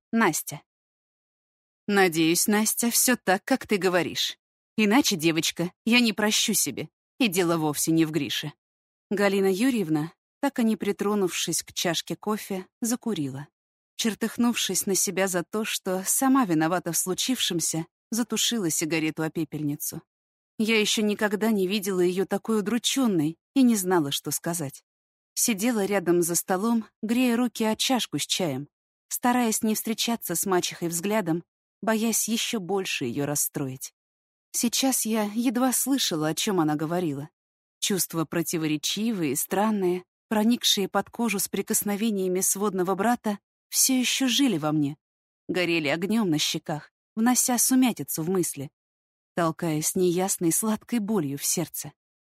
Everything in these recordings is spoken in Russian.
Настя. Надеюсь, Настя, все так, как ты говоришь. Иначе, девочка, я не прощу себе. И дело вовсе не в Грише. Галина Юрьевна, так и не притронувшись к чашке кофе, закурила. Чертыхнувшись на себя за то, что сама виновата в случившемся, затушила сигарету о пепельницу. Я еще никогда не видела ее такой удрученной и не знала, что сказать. Сидела рядом за столом, грея руки о чашку с чаем, стараясь не встречаться с мачехой взглядом, боясь еще больше ее расстроить. Сейчас я едва слышала, о чем она говорила. Чувства противоречивые, странные, проникшие под кожу с прикосновениями сводного брата, все еще жили во мне, горели огнем на щеках, внося сумятицу в мысли, толкаясь неясной сладкой болью в сердце.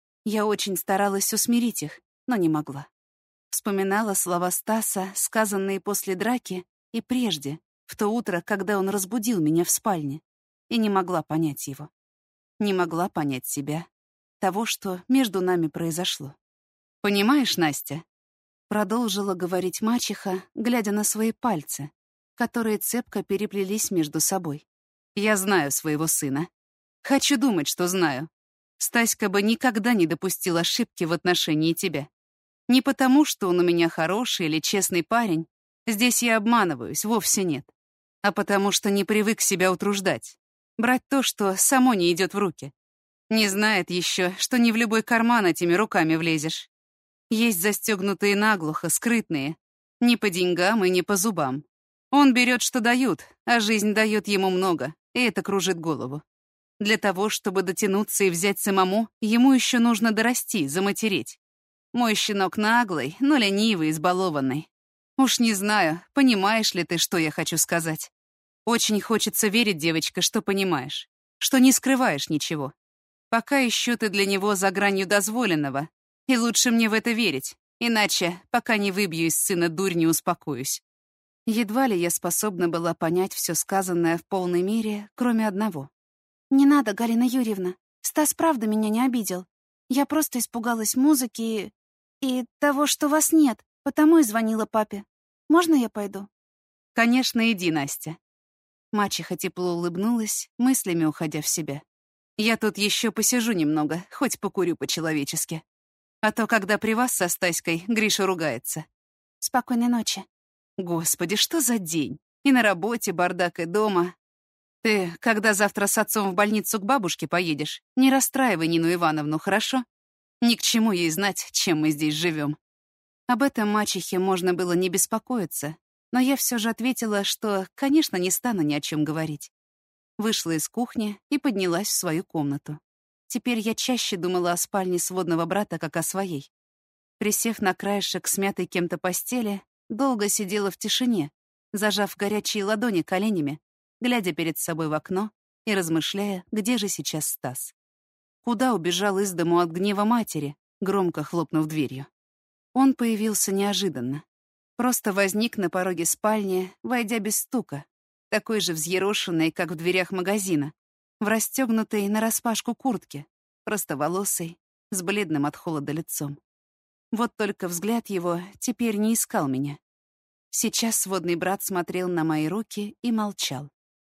Я очень старалась усмирить их, но не могла. Вспоминала слова Стаса, сказанные после драки и прежде, в то утро, когда он разбудил меня в спальне, и не могла понять его. Не могла понять себя, того, что между нами произошло. «Понимаешь, Настя?» — продолжила говорить мачеха, глядя на свои пальцы, которые цепко переплелись между собой. «Я знаю своего сына. Хочу думать, что знаю. Стаська бы никогда не допустил ошибки в отношении тебя. Не потому, что он у меня хороший или честный парень, здесь я обманываюсь, вовсе нет, а потому что не привык себя утруждать, брать то, что само не идет в руки. Не знает еще, что не в любой карман этими руками влезешь. Есть застегнутые наглухо, скрытные, не по деньгам и не по зубам. Он берет, что дают, а жизнь дает ему много, и это кружит голову. Для того, чтобы дотянуться и взять самому, ему еще нужно дорасти, заматереть. Мой щенок наглый, но ленивый, избалованный. Уж не знаю, понимаешь ли ты, что я хочу сказать. Очень хочется верить, девочка, что понимаешь, что не скрываешь ничего. Пока еще ты для него за гранью дозволенного, и лучше мне в это верить, иначе, пока не выбью из сына дурь, не успокоюсь. Едва ли я способна была понять все сказанное в полной мере, кроме одного. «Не надо, Галина Юрьевна. Стас правда меня не обидел. Я просто испугалась музыки и того, что вас нет, потому и звонила папе. Можно я пойду?» «Конечно, иди, Настя». Мачеха тепло улыбнулась, мыслями уходя в себя. «Я тут еще посижу немного, хоть покурю по-человечески. А то, когда при вас со Стаськой, Гриша ругается». «Спокойной ночи». Господи, что за день? И на работе бардак, и дома. Ты, когда завтра с отцом в больницу к бабушке поедешь, не расстраивай Нину Ивановну, хорошо? Ни к чему ей знать, чем мы здесь живем. Об этом мачехе можно было не беспокоиться, но я все же ответила, что, конечно, не стану ни о чем говорить. Вышла из кухни и поднялась в свою комнату. Теперь я чаще думала о спальне сводного брата, как о своей. Присев на краешек смятой кем-то постели, долго сидела в тишине, зажав горячие ладони коленями, глядя перед собой в окно и размышляя, где же сейчас Стас. Куда убежал из дому от гнева матери, громко хлопнув дверью. Он появился неожиданно. Просто возник на пороге спальни, войдя без стука, такой же взъерошенный, как в дверях магазина, в расстегнутой нараспашку куртке, простоволосый, с бледным от холода лицом. Вот только взгляд его теперь не искал меня. Сейчас сводный брат смотрел на мои руки и молчал.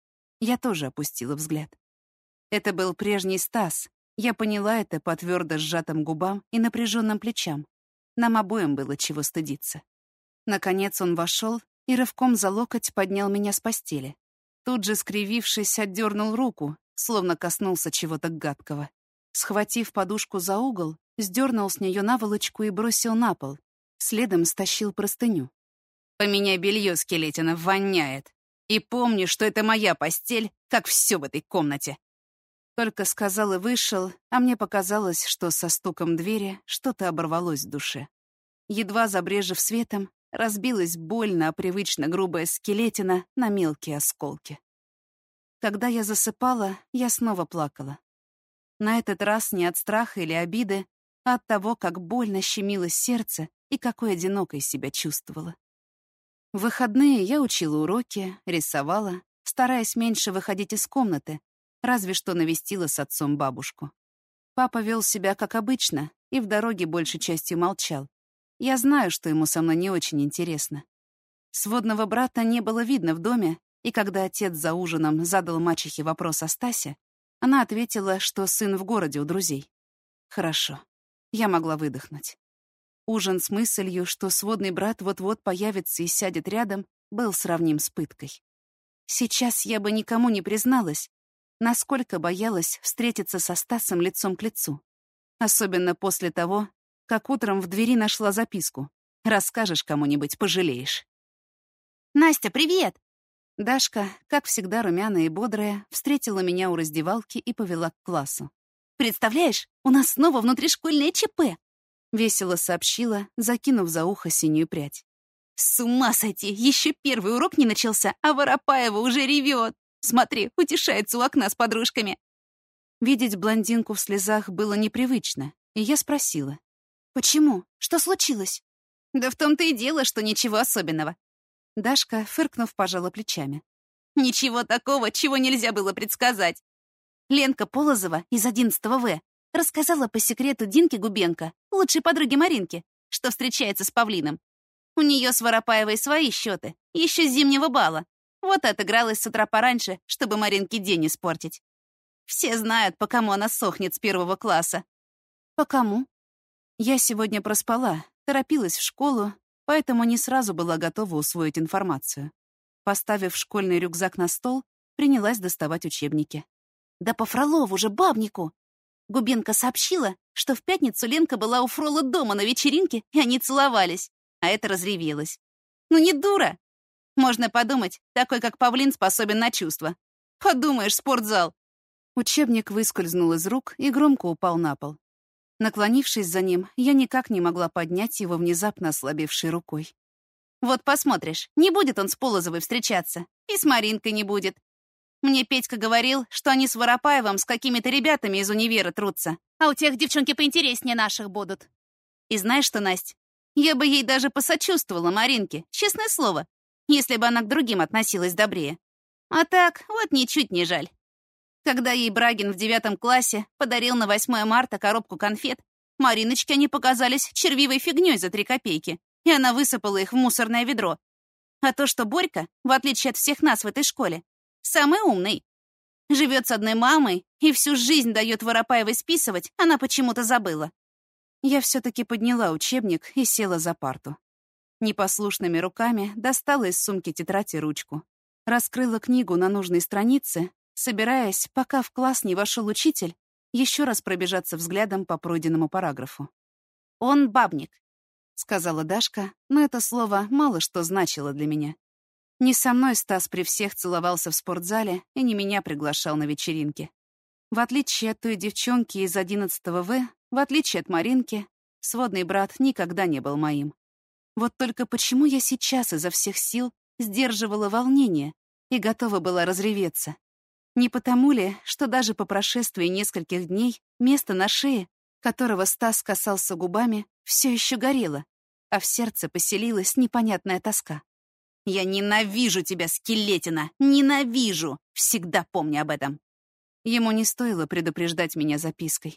Я тоже опустила взгляд. Это был прежний Стас. Я поняла это по твердо сжатым губам и напряженным плечам. Нам обоим было чего стыдиться. Наконец он вошел и рывком за локоть поднял меня с постели. Тут же, скривившись, отдернул руку, словно коснулся чего-то гадкого. Схватив подушку за угол, сдернул с нее наволочку и бросил на пол. Следом стащил простыню. «Поменяй белье, Скелетина, воняет. И помни, что это моя постель, как все в этой комнате». Только сказал и вышел, а мне показалось, что со стуком двери что-то оборвалось в душе. Едва забрежев светом, разбилась больно, а привычно грубая Скелетина на мелкие осколки. Когда я засыпала, я снова плакала. На этот раз не от страха или обиды, а от того, как больно щемило сердце и какой одинокой себя чувствовала. В выходные я учила уроки, рисовала, стараясь меньше выходить из комнаты, разве что навестила с отцом бабушку. Папа вел себя как обычно и в дороге большей частью молчал. Я знаю, что ему со мной не очень интересно. Сводного брата не было видно в доме, и когда отец за ужином задал мачехе вопрос о Стасе, она ответила, что сын в городе у друзей. Хорошо. Я могла выдохнуть. Ужин с мыслью, что сводный брат вот-вот появится и сядет рядом, был сравним с пыткой. Сейчас я бы никому не призналась, насколько боялась встретиться со Стасом лицом к лицу. Особенно после того, как утром в двери нашла записку. Расскажешь кому-нибудь, пожалеешь. «Настя, привет!» Дашка, как всегда румяная и бодрая, встретила меня у раздевалки и повела к классу. «Представляешь, у нас снова внутришкольное ЧП!» — весело сообщила, закинув за ухо синюю прядь. «С ума сойти! Еще первый урок не начался, а Воропаева уже ревет! Смотри, утешается у окна с подружками!» Видеть блондинку в слезах было непривычно, и я спросила. «Почему? Что случилось?» «Да в том-то и дело, что ничего особенного». Дашка, фыркнув, пожала плечами. «Ничего такого, чего нельзя было предсказать. Ленка Полозова из 11 В рассказала по секрету Динке Губенко, лучшей подруге Маринки, что встречается с Павлином. У нее с Воропаевой свои счеты, еще с зимнего бала. Вот отыгралась с утра пораньше, чтобы Маринке день испортить. Все знают, по кому она сохнет с 1 класса». «По кому?» Я сегодня проспала, торопилась в школу, поэтому не сразу была готова усвоить информацию. Поставив школьный рюкзак на стол, принялась доставать учебники. «Да по Фролову же, бабнику!» Губенко сообщила, что в пятницу Ленка была у Фрола дома на вечеринке, и они целовались, а это разревелась. «Ну не дура! Можно подумать, такой как Павлин способен на чувства. Подумаешь, спортзал!» Учебник выскользнул из рук и громко упал на пол. Наклонившись за ним, я никак не могла поднять его внезапно ослабевшей рукой. «Вот посмотришь, не будет он с Полозовой встречаться, и с Маринкой не будет. Мне Петька говорил, что они с Воропаевым с какими-то ребятами из универа трутся, а у тех девчонки поинтереснее наших будут. И знаешь что, Настя, я бы ей даже посочувствовала Маринке, честное слово, если бы она к другим относилась добрее. А так, вот ничуть не жаль. Когда ей Брагин в 9 классе подарил на 8 марта коробку конфет, Мариночке они показались червивой фигней за 3 копейки, и она высыпала их в мусорное ведро. А то, что Борька, в отличие от всех нас в этой школе, самый умный, живет с одной мамой и всю жизнь дает Воропаевой списывать, она почему-то забыла. Я все-таки подняла учебник и села за парту. Непослушными руками достала из сумки тетрадь и ручку. Раскрыла книгу на нужной странице, собираясь, пока в класс не вошел учитель, еще раз пробежаться взглядом по пройденному параграфу. «Он бабник», — сказала Дашка, но это слово мало что значило для меня. Не со мной Стас при всех целовался в спортзале и не меня приглашал на вечеринки. В отличие от той девчонки из 11 В, в отличие от Маринки, сводный брат никогда не был моим. Вот только почему я сейчас изо всех сил сдерживала волнение и готова была разреветься? Не потому ли, что даже по прошествии нескольких дней место на шее, которого Стас касался губами, все еще горело, а в сердце поселилась непонятная тоска? «Я ненавижу тебя, скелетина! Ненавижу! Всегда помни об этом!» Ему не стоило предупреждать меня запиской.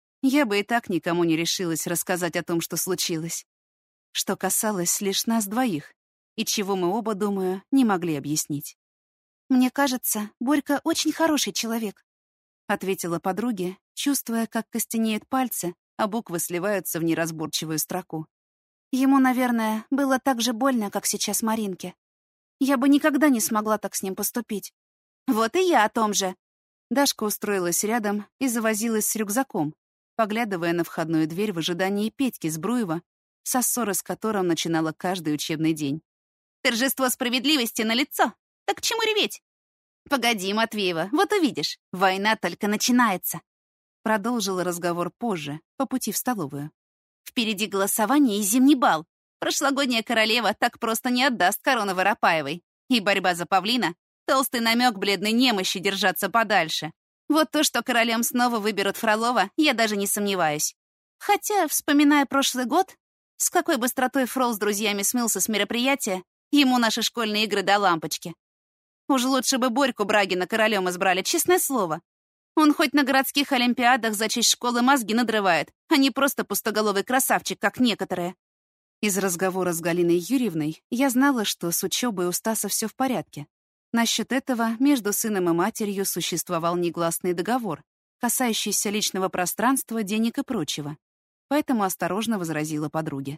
Я бы и так никому не решилась рассказать о том, что случилось. Что касалось лишь нас двоих, и чего мы оба, думаю, не могли объяснить. «Мне кажется, Борька очень хороший человек», — ответила подруге, чувствуя, как костенеют пальцы, а буквы сливаются в неразборчивую строку. «Ему, наверное, было так же больно, как сейчас Маринке. Я бы никогда не смогла так с ним поступить. Вот и я о том же». Дашка устроилась рядом и завозилась с рюкзаком, поглядывая на входную дверь в ожидании Петьки Збруева, со ссоры с которым начинала каждый учебный день. «Торжество справедливости налицо. Так к чему реветь?» «Погоди, Матвеева, вот увидишь, война только начинается», — продолжила разговор позже, по пути в столовую. «Впереди голосование и зимний бал. Прошлогодняя королева так просто не отдаст корону Воропаевой. И борьба за Павлина — толстый намек бледной немощи держаться подальше. Вот то, что королем снова выберут Фролова, я даже не сомневаюсь. Хотя, вспоминая прошлый год, с какой быстротой Фрол с друзьями смылся с мероприятия, ему наши школьные игры до лампочки. Уж лучше бы Борьку Брагина королем избрали, честное слово. Он хоть на городских олимпиадах за честь школы мозги надрывает, а не просто пустоголовый красавчик, как некоторые». Из разговора с Галиной Юрьевной я знала, что с учебой у Стаса все в порядке. Насчет этого между сыном и матерью существовал негласный договор, касающийся личного пространства, денег и прочего. Поэтому осторожно возразила подруге.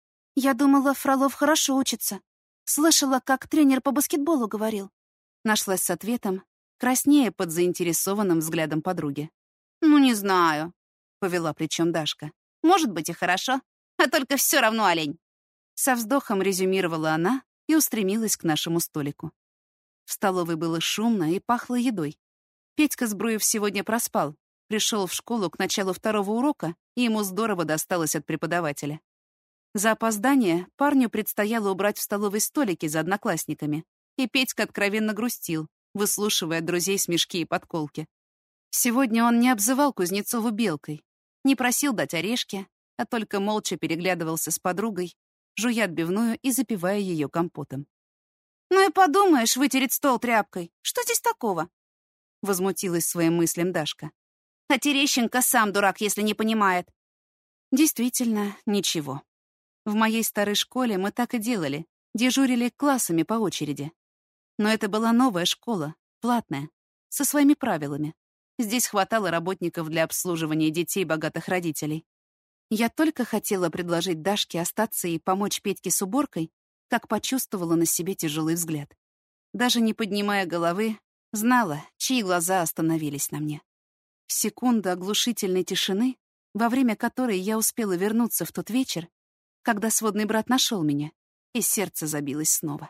«Я думала, Фролов хорошо учится. Слышала, как тренер по баскетболу говорил». Нашлась с ответом, краснея под заинтересованным взглядом подруги. «Ну, не знаю», — повела плечом Дашка. «Может быть и хорошо, а только все равно олень». Со вздохом резюмировала она и устремилась к нашему столику. В столовой было шумно и пахло едой. Петька Збруев сегодня проспал, пришел в школу к началу второго урока, и ему здорово досталось от преподавателя. За опоздание парню предстояло убрать в столовой столики за одноклассниками, и Петька откровенно грустил, выслушивая от друзей смешки и подколки. Сегодня он не обзывал Кузнецову белкой, не просил дать орешки, а только молча переглядывался с подругой, жуя отбивную и запивая ее компотом. «Ну и подумаешь, вытереть стол тряпкой. Что здесь такого?» Возмутилась своим мыслям Дашка. «А Терещенко сам дурак, если не понимает». Действительно, ничего. В моей старой школе мы так и делали, дежурили классами по очереди. Но это была новая школа, платная, со своими правилами. Здесь хватало работников для обслуживания детей богатых родителей. Я только хотела предложить Дашке остаться и помочь Петьке с уборкой, как почувствовала на себе тяжелый взгляд. Даже не поднимая головы, знала, чьи глаза остановились на мне. Секунда оглушительной тишины, во время которой я успела вернуться в тот вечер, когда сводный брат нашел меня, и сердце забилось снова.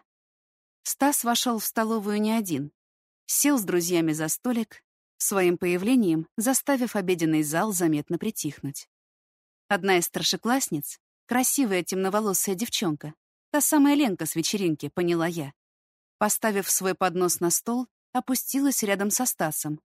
Стас вошел в столовую не один. Сел с друзьями за столик, своим появлением заставив обеденный зал заметно притихнуть. Одна из старшеклассниц, красивая темноволосая девчонка, та самая Ленка с вечеринки, поняла я, поставив свой поднос на стол, опустилась рядом со Стасом.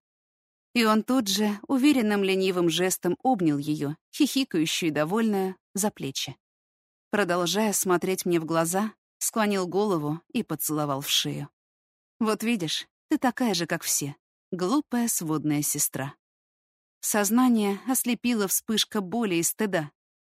И он тут же уверенным ленивым жестом обнял ее, хихикающую и довольную, за плечи. Продолжая смотреть мне в глаза, склонил голову и поцеловал в шею. «Вот видишь, ты такая же, как все, глупая сводная сестра». Сознание ослепила вспышка боли и стыда.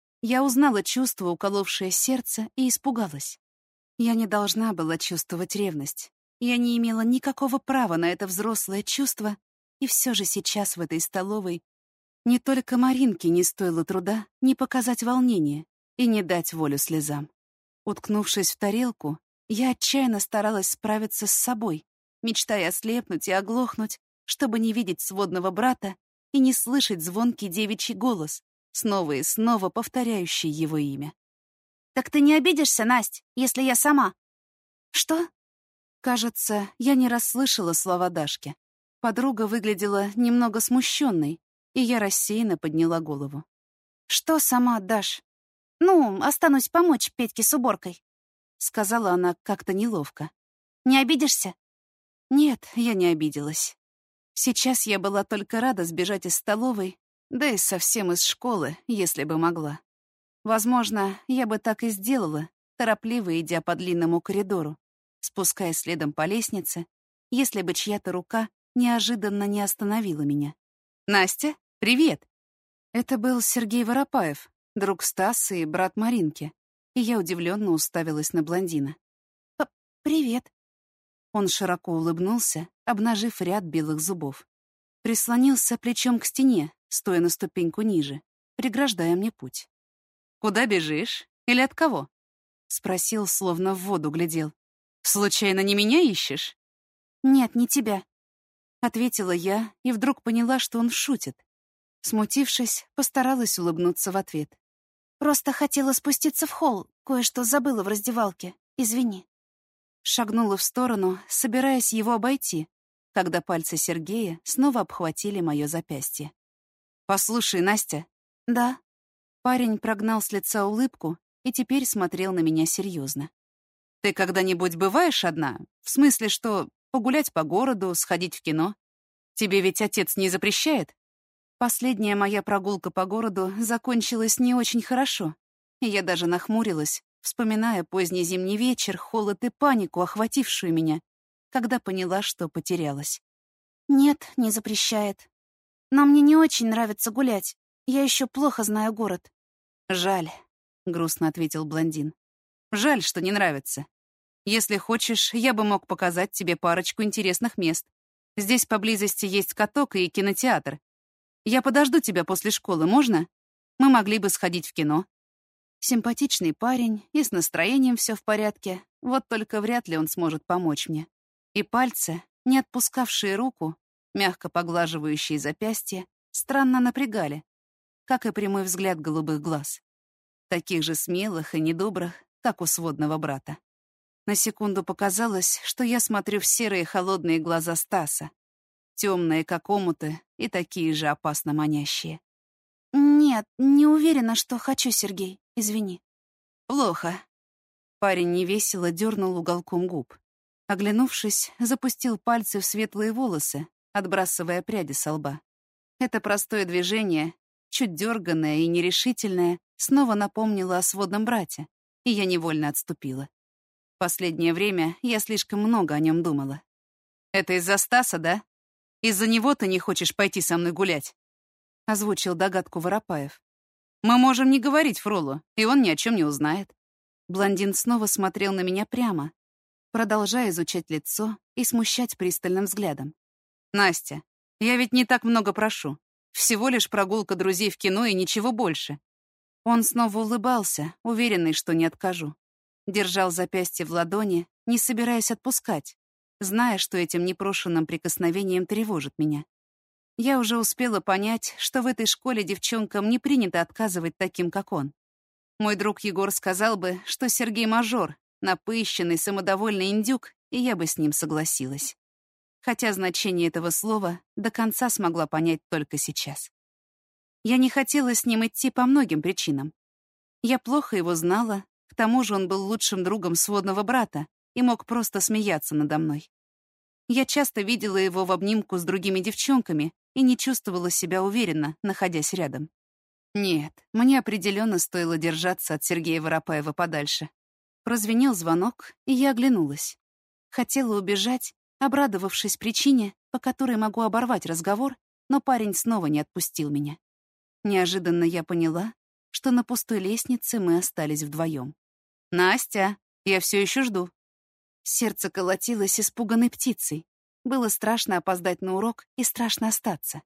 Я узнала чувство, уколовшее сердце, и испугалась. Я не должна была чувствовать ревность. Я не имела никакого права на это взрослое чувство, и все же сейчас в этой столовой не только Маринке не стоило труда не показать волнения и не дать волю слезам. Уткнувшись в тарелку, я отчаянно старалась справиться с собой, мечтая ослепнуть и оглохнуть, чтобы не видеть сводного брата и не слышать звонкий девичий голос, снова и снова повторяющий его имя. «Так ты не обидишься, Насть, если я сама?» «Что?» Кажется, я не расслышала слова Дашки. Подруга выглядела немного смущенной, и я рассеянно подняла голову. «Что сама, Даш?» «Ну, останусь помочь Петьке с уборкой», — сказала она как-то неловко. «Не обидишься?» Нет, я не обиделась. Сейчас я была только рада сбежать из столовой, да и совсем из школы, если бы могла. Возможно, я бы так и сделала, торопливо идя по длинному коридору, спускаясь следом по лестнице, если бы чья-то рука неожиданно не остановила меня. «Настя, привет!» Это был Сергей Воропаев, друг Стаса и брат Маринки, и я удивленно уставилась на блондина. «Привет». Он широко улыбнулся, обнажив ряд белых зубов. Прислонился плечом к стене, стоя на ступеньку ниже, преграждая мне путь. «Куда бежишь? Или от кого?» — спросил, словно в воду глядел. «Случайно не меня ищешь?» «Нет, не тебя», — ответила я и вдруг поняла, что он шутит. Смутившись, постаралась улыбнуться в ответ. «Просто хотела спуститься в холл, кое-что забыла в раздевалке. Извини». Шагнула в сторону, собираясь его обойти, когда пальцы Сергея снова обхватили мое запястье. «Послушай, Настя». «Да». Парень прогнал с лица улыбку и теперь смотрел на меня серьезно. «Ты когда-нибудь бываешь одна? В смысле, что погулять по городу, сходить в кино? Тебе ведь отец не запрещает?» Последняя моя прогулка по городу закончилась не очень хорошо, и я даже нахмурилась, вспоминая поздний зимний вечер, холод и панику, охватившую меня, когда поняла, что потерялась. «Нет, не запрещает. Но мне не очень нравится гулять. Я еще плохо знаю город». «Жаль». грустно ответил блондин. «Жаль, что не нравится. Если хочешь, я бы мог показать тебе парочку интересных мест. Здесь поблизости есть каток и кинотеатр. Я подожду тебя после школы, можно? Мы могли бы сходить в кино». Симпатичный парень, и с настроением все в порядке, вот только вряд ли он сможет помочь мне. И пальцы, не отпускавшие руку, мягко поглаживающие запястье, странно напрягали, как и прямой взгляд голубых глаз. Таких же смелых и недобрых, как у сводного брата. На секунду показалось, что я смотрю в серые холодные глаза Стаса, темные, как омуты, и такие же опасно манящие. «Нет, не уверена, что хочу, Сергей. Извини». «Плохо». Парень невесело дернул уголком губ. Оглянувшись, запустил пальцы в светлые волосы, отбрасывая пряди со лба. Это простое движение, чуть дерганное и нерешительное, снова напомнило о сводном брате, и я невольно отступила. Последнее время я слишком много о нем думала. «Это из-за Стаса, да? Из-за него ты не хочешь пойти со мной гулять?» — озвучил догадку Воропаев. «Мы можем не говорить Фролу, и он ни о чем не узнает». Блондин снова смотрел на меня прямо, продолжая изучать лицо и смущать пристальным взглядом. «Настя, я ведь не так много прошу. Всего лишь прогулка друзей в кино и ничего больше». Он снова улыбался, уверенный, что не откажу. Держал запястье в ладони, не собираясь отпускать, зная, что этим непрошенным прикосновением тревожит меня. Я уже успела понять, что в этой школе девчонкам не принято отказывать таким, как он. Мой друг Егор сказал бы, что Сергей мажор, напыщенный, самодовольный индюк, и я бы с ним согласилась. Хотя значение этого слова до конца смогла понять только сейчас. Я не хотела с ним идти по многим причинам. Я плохо его знала, к тому же он был лучшим другом сводного брата и мог просто смеяться надо мной. Я часто видела его в обнимку с другими девчонками и не чувствовала себя уверенно, находясь рядом. Нет, мне определенно стоило держаться от Сергея Воропаева подальше. Прозвенел звонок, и я оглянулась. Хотела убежать, обрадовавшись причине, по которой могу оборвать разговор, но парень снова не отпустил меня. Неожиданно я поняла, что на пустой лестнице мы остались вдвоем. «Настя, я все еще жду». Сердце колотилось испуганной птицей. Было страшно опоздать на урок и страшно остаться.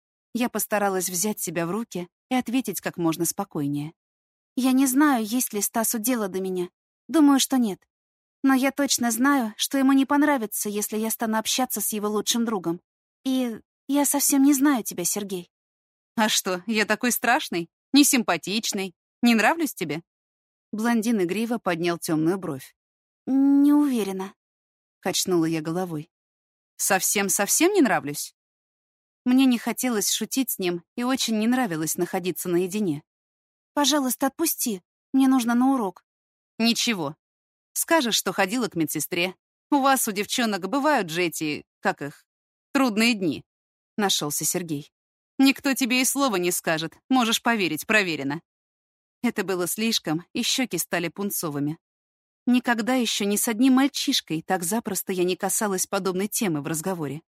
Я постаралась взять себя в руки и ответить как можно спокойнее. «Я не знаю, есть ли Стасу дело до меня. Думаю, что нет. Но я точно знаю, что ему не понравится, если я стану общаться с его лучшим другом. И я совсем не знаю тебя, Сергей». «А что, я такой страшный? Несимпатичный? Не нравлюсь тебе?» Блондин игриво поднял темную бровь. «Не уверена», — качнула я головой. «Совсем-совсем не нравлюсь?» Мне не хотелось шутить с ним и очень не нравилось находиться наедине. «Пожалуйста, отпусти. Мне нужно на урок». «Ничего. Скажешь, что ходила к медсестре. У вас, у девчонок, бывают же эти, как их, трудные дни», — нашелся Сергей. «Никто тебе и слова не скажет. Можешь поверить, проверено». Это было слишком, и щеки стали пунцовыми. Никогда еще ни с одним мальчишкой так запросто я не касалась подобной темы в разговоре.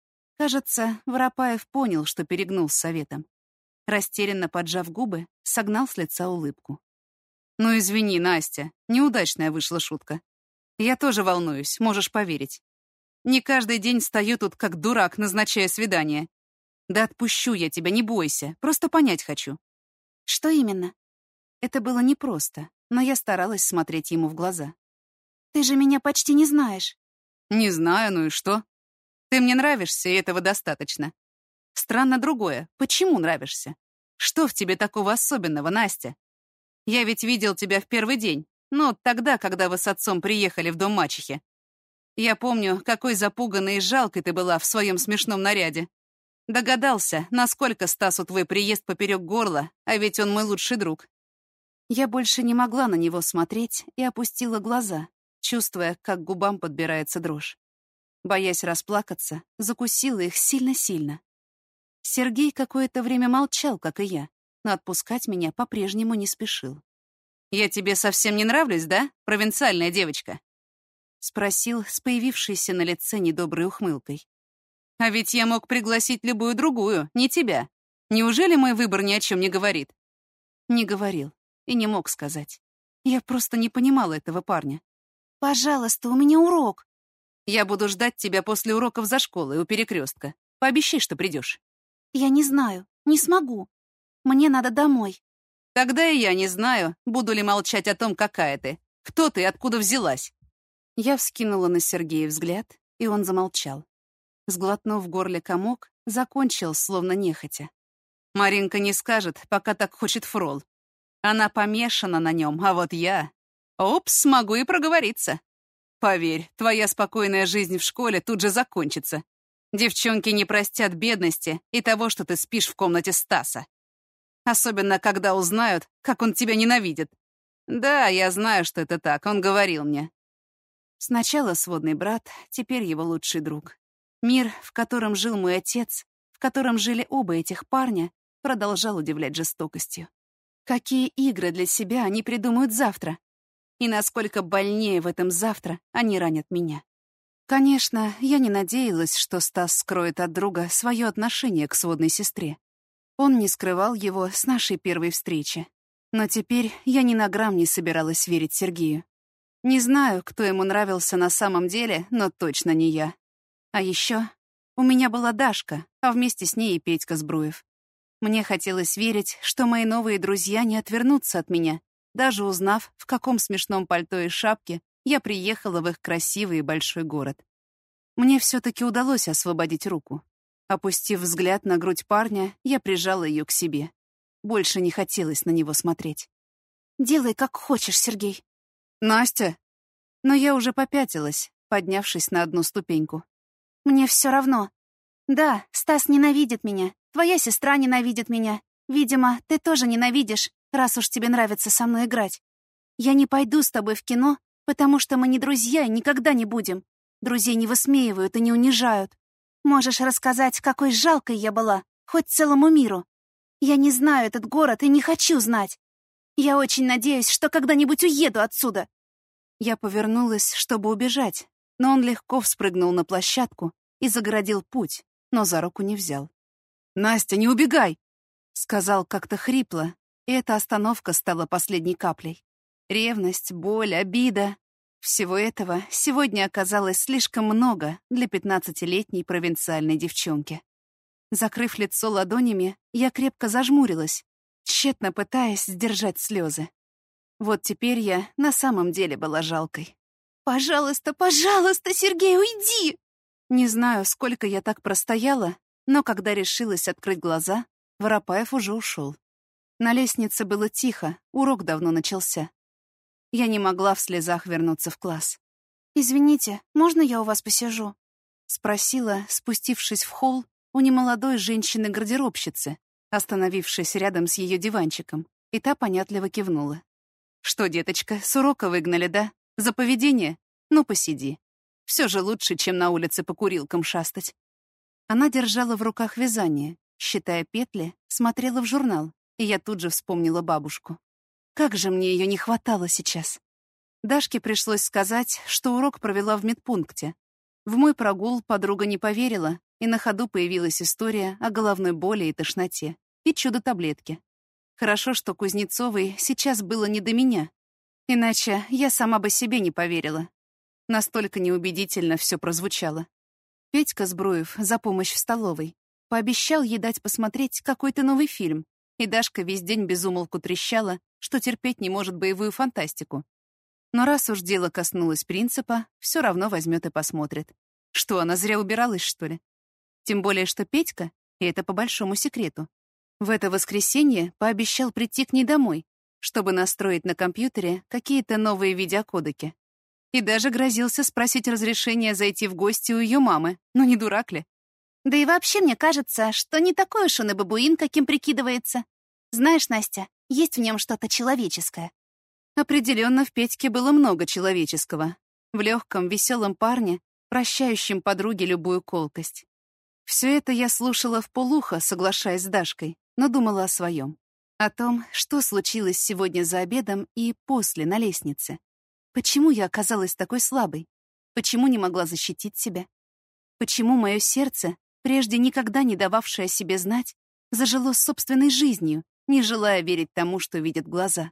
Кажется, Воропаев понял, что перегнул с советом. Растерянно поджав губы, согнал с лица улыбку. «Ну, извини, Настя, неудачная вышла шутка. Я тоже волнуюсь, можешь поверить. Не каждый день стою тут как дурак, назначая свидание. Да отпущу я тебя, не бойся, просто понять хочу». «Что именно?» Это было непросто, но я старалась смотреть ему в глаза. «Ты же меня почти не знаешь». «Не знаю, ну и что? Ты мне нравишься, и этого достаточно. Странно другое. Почему нравишься? Что в тебе такого особенного, Настя? Я ведь видел тебя в первый день, ну, тогда, когда вы с отцом приехали в дом мачехи. Я помню, какой запуганной и жалкой ты была в своем смешном наряде. Догадался, насколько Стасу твой приезд поперек горла, а ведь он мой лучший друг». Я больше не могла на него смотреть и опустила глаза, чувствуя, как к губам подбирается дрожь. Боясь расплакаться, закусила их сильно-сильно. Сергей какое-то время молчал, как и я, но отпускать меня по-прежнему не спешил. «Я тебе совсем не нравлюсь, да, провинциальная девочка?» — спросил с появившейся на лице недоброй ухмылкой. «А ведь я мог пригласить любую другую, не тебя. Неужели мой выбор ни о чем не говорит?» Не говорил. и не мог сказать. Я просто не понимала этого парня. «Пожалуйста, у меня урок». Я буду ждать тебя после уроков за школой у перекрестка. Пообещай, что придешь. «Я не знаю, не смогу. Мне надо домой». Тогда и я не знаю, буду ли молчать о том, какая ты. Кто ты и откуда взялась. Я вскинула на Сергея взгляд, и он замолчал. Сглотнув в горле комок, закончил, словно нехотя. Маринка не скажет, пока так хочет Фрол. Она помешана на нем, а вот я... Опс, могу и проговориться. Поверь, твоя спокойная жизнь в школе тут же закончится. Девчонки не простят бедности и того, что ты спишь в комнате Стаса. Особенно, когда узнают, как он тебя ненавидит. Да, я знаю, что это так, он говорил мне. Сначала сводный брат, теперь его лучший друг. Мир, в котором жил мой отец, в котором жили оба этих парня, продолжал удивлять жестокостью. Какие игры для себя они придумают завтра? И насколько больнее в этом завтра они ранят меня. Конечно, я не надеялась, что Стас скроет от друга свое отношение к сводной сестре. Он не скрывал его с нашей первой встречи. Но теперь я ни на грамм не собиралась верить Сергею. Не знаю, кто ему нравился на самом деле, но точно не я. А еще у меня была Дашка, а вместе с ней и Петька Збруев. Мне хотелось верить, что мои новые друзья не отвернутся от меня, даже узнав, в каком смешном пальто и шапке я приехала в их красивый и большой город. Мне все-таки удалось освободить руку. Опустив взгляд на грудь парня, я прижала ее к себе. Больше не хотелось на него смотреть. «Делай, как хочешь, Сергей». «Настя!» Но я уже попятилась, поднявшись на одну ступеньку. «Мне все равно. Да, Стас ненавидит меня, твоя сестра ненавидит меня. Видимо, ты тоже ненавидишь, раз уж тебе нравится со мной играть. Я не пойду с тобой в кино, потому что мы не друзья и никогда не будем. Друзей не высмеивают и не унижают. Можешь рассказать, какой жалкой я была, хоть целому миру. Я не знаю этот город и не хочу знать. Я очень надеюсь, что когда-нибудь уеду отсюда». Я повернулась, чтобы убежать, но он легко вспрыгнул на площадку и загородил путь, но за руку не взял. «Настя, не убегай!» — сказал как-то хрипло, и эта остановка стала последней каплей. Ревность, боль, обида — всего этого сегодня оказалось слишком много для 15-летней провинциальной девчонки. Закрыв лицо ладонями, я крепко зажмурилась, тщетно пытаясь сдержать слезы. Вот теперь я на самом деле была жалкой. «Пожалуйста, пожалуйста, Сергей, уйди!» Не знаю, сколько я так простояла, но когда решилась открыть глаза, Воропаев уже ушел. На лестнице было тихо, урок давно начался. Я не могла в слезах вернуться в класс. «Извините, можно я у вас посижу?» — спросила, спустившись в холл у немолодой женщины-гардеробщицы, остановившись рядом с ее диванчиком, и та понятливо кивнула. «Что, деточка, с урока выгнали, да? За поведение? Ну, посиди. Все же лучше, чем на улице по курилкам шастать». Она держала в руках вязание, считая петли, смотрела в журнал, и я тут же вспомнила бабушку. Как же мне ее не хватало сейчас. Дашке пришлось сказать, что урок провела в медпункте. В мой прогул подруга не поверила, и на ходу появилась история о головной боли и тошноте, и чудо-таблетки. Хорошо, что Кузнецовой сейчас было не до меня. Иначе я сама бы себе не поверила. Настолько неубедительно все прозвучало. Петька Збруев за помощь в столовой пообещал ей дать посмотреть какой-то новый фильм, и Дашка весь день без умолку трещала, что терпеть не может боевую фантастику. Но раз уж дело коснулось принципа, все равно возьмет и посмотрит. Что, она зря убиралась, что ли? Тем более, что Петька, и это по большому секрету, в это воскресенье пообещал прийти к ней домой, чтобы настроить на компьютере какие-то новые видеокодеки. И даже грозился спросить разрешения зайти в гости у ее мамы. Ну не дурак ли? «Да и вообще, мне кажется, что не такой уж он и бабуин, каким прикидывается. Знаешь, Настя, есть в нем что-то человеческое». Определенно в Петьке было много человеческого. В легком, веселом парне, прощающем подруге любую колкость. Все это я слушала вполуха, соглашаясь с Дашкой, но думала о своем. О том, что случилось сегодня за обедом и после на лестнице. Почему я оказалась такой слабой? Почему не могла защитить себя? Почему мое сердце, прежде никогда не дававшее о себе знать, зажило собственной жизнью, не желая верить тому, что видят глаза?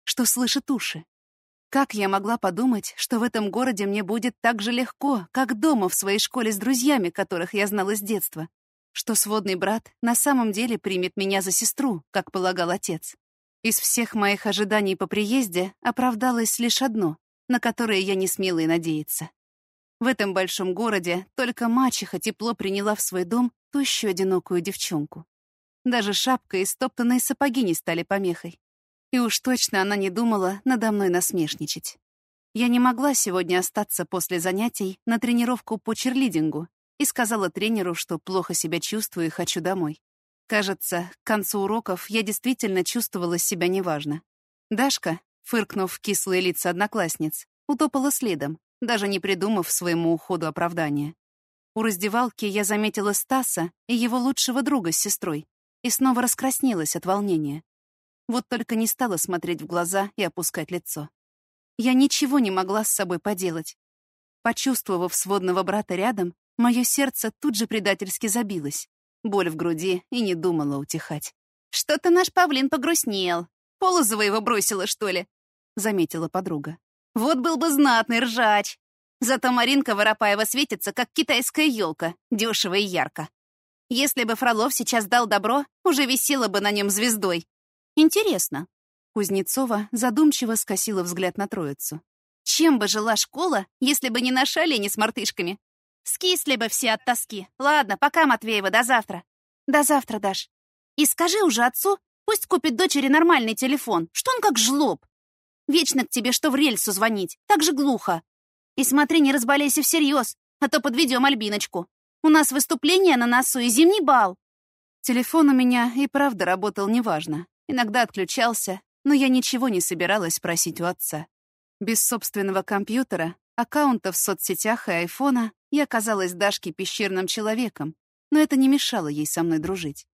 что слышит уши. Как я могла подумать, что в этом городе мне будет так же легко, как дома в своей школе с друзьями, которых я знала с детства? Что сводный брат на самом деле примет меня за сестру, как полагал отец? Из всех моих ожиданий по приезде оправдалось лишь одно, на которое я не смела и надеяться. В этом большом городе только мачеха тепло приняла в свой дом тощую одинокую девчонку. Даже шапка и стоптанные сапоги не стали помехой. И уж точно она не думала надо мной насмешничать. Я не могла сегодня остаться после занятий на тренировку по черлидингу и сказала тренеру, что плохо себя чувствую и хочу домой. Кажется, к концу уроков я действительно чувствовала себя неважно. Дашка, фыркнув в кислые лица одноклассниц, утопала следом, даже не придумав своему уходу оправдания. У раздевалки я заметила Стаса и его лучшего друга с сестрой и снова раскраснелась от волнения. Вот только не стала смотреть в глаза и опускать лицо. Я ничего не могла с собой поделать. Почувствовав сводного брата рядом, мое сердце тут же предательски забилось. Боль в груди и не думала утихать. «Что-то наш павлин погрустнел. Полозова его бросила, что ли?» — заметила подруга. «Вот был бы знатный ржач. Зато Маринка Воропаева светится, как китайская елка, дешево и ярко. Если бы Фролов сейчас дал добро, уже висела бы на нем звездой. Интересно». Кузнецова задумчиво скосила взгляд на троицу. «Чем бы жила школа, если бы не наши олени с мартышками? Скисли бы все от тоски. Ладно, пока, Матвеева, до завтра». «До завтра, Даш. И скажи уже отцу, пусть купит дочери нормальный телефон, что он как жлоб. Вечно к тебе что в рельсу звонить, так же глухо. И смотри, не разболейся всерьез, а то подведем Альбиночку. У нас выступление на носу и зимний бал». Телефон у меня и правда работал неважно. Иногда отключался, но я ничего не собиралась просить у отца. Без собственного компьютера, аккаунтов в соцсетях и айфона я оказалась Дашке пещерным человеком, но это не мешало ей со мной дружить.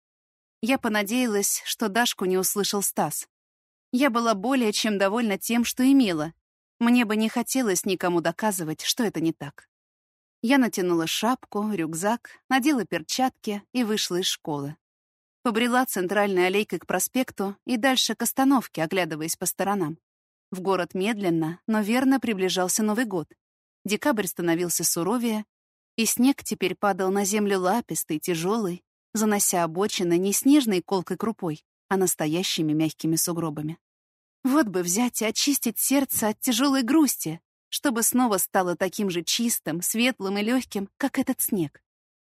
Я понадеялась, что Дашку не услышал Стас. Я была более чем довольна тем, что имела. Мне бы не хотелось никому доказывать, что это не так. Я натянула шапку, рюкзак, надела перчатки и вышла из школы. Побрела центральной аллейкой к проспекту и дальше к остановке, оглядываясь по сторонам. В город медленно, но верно приближался Новый год. Декабрь становился суровее, и снег теперь падал на землю лапистый, тяжелый, занося обочины не снежной колкой крупой, а настоящими мягкими сугробами. Вот бы взять и очистить сердце от тяжелой грусти, чтобы снова стало таким же чистым, светлым и легким, как этот снег.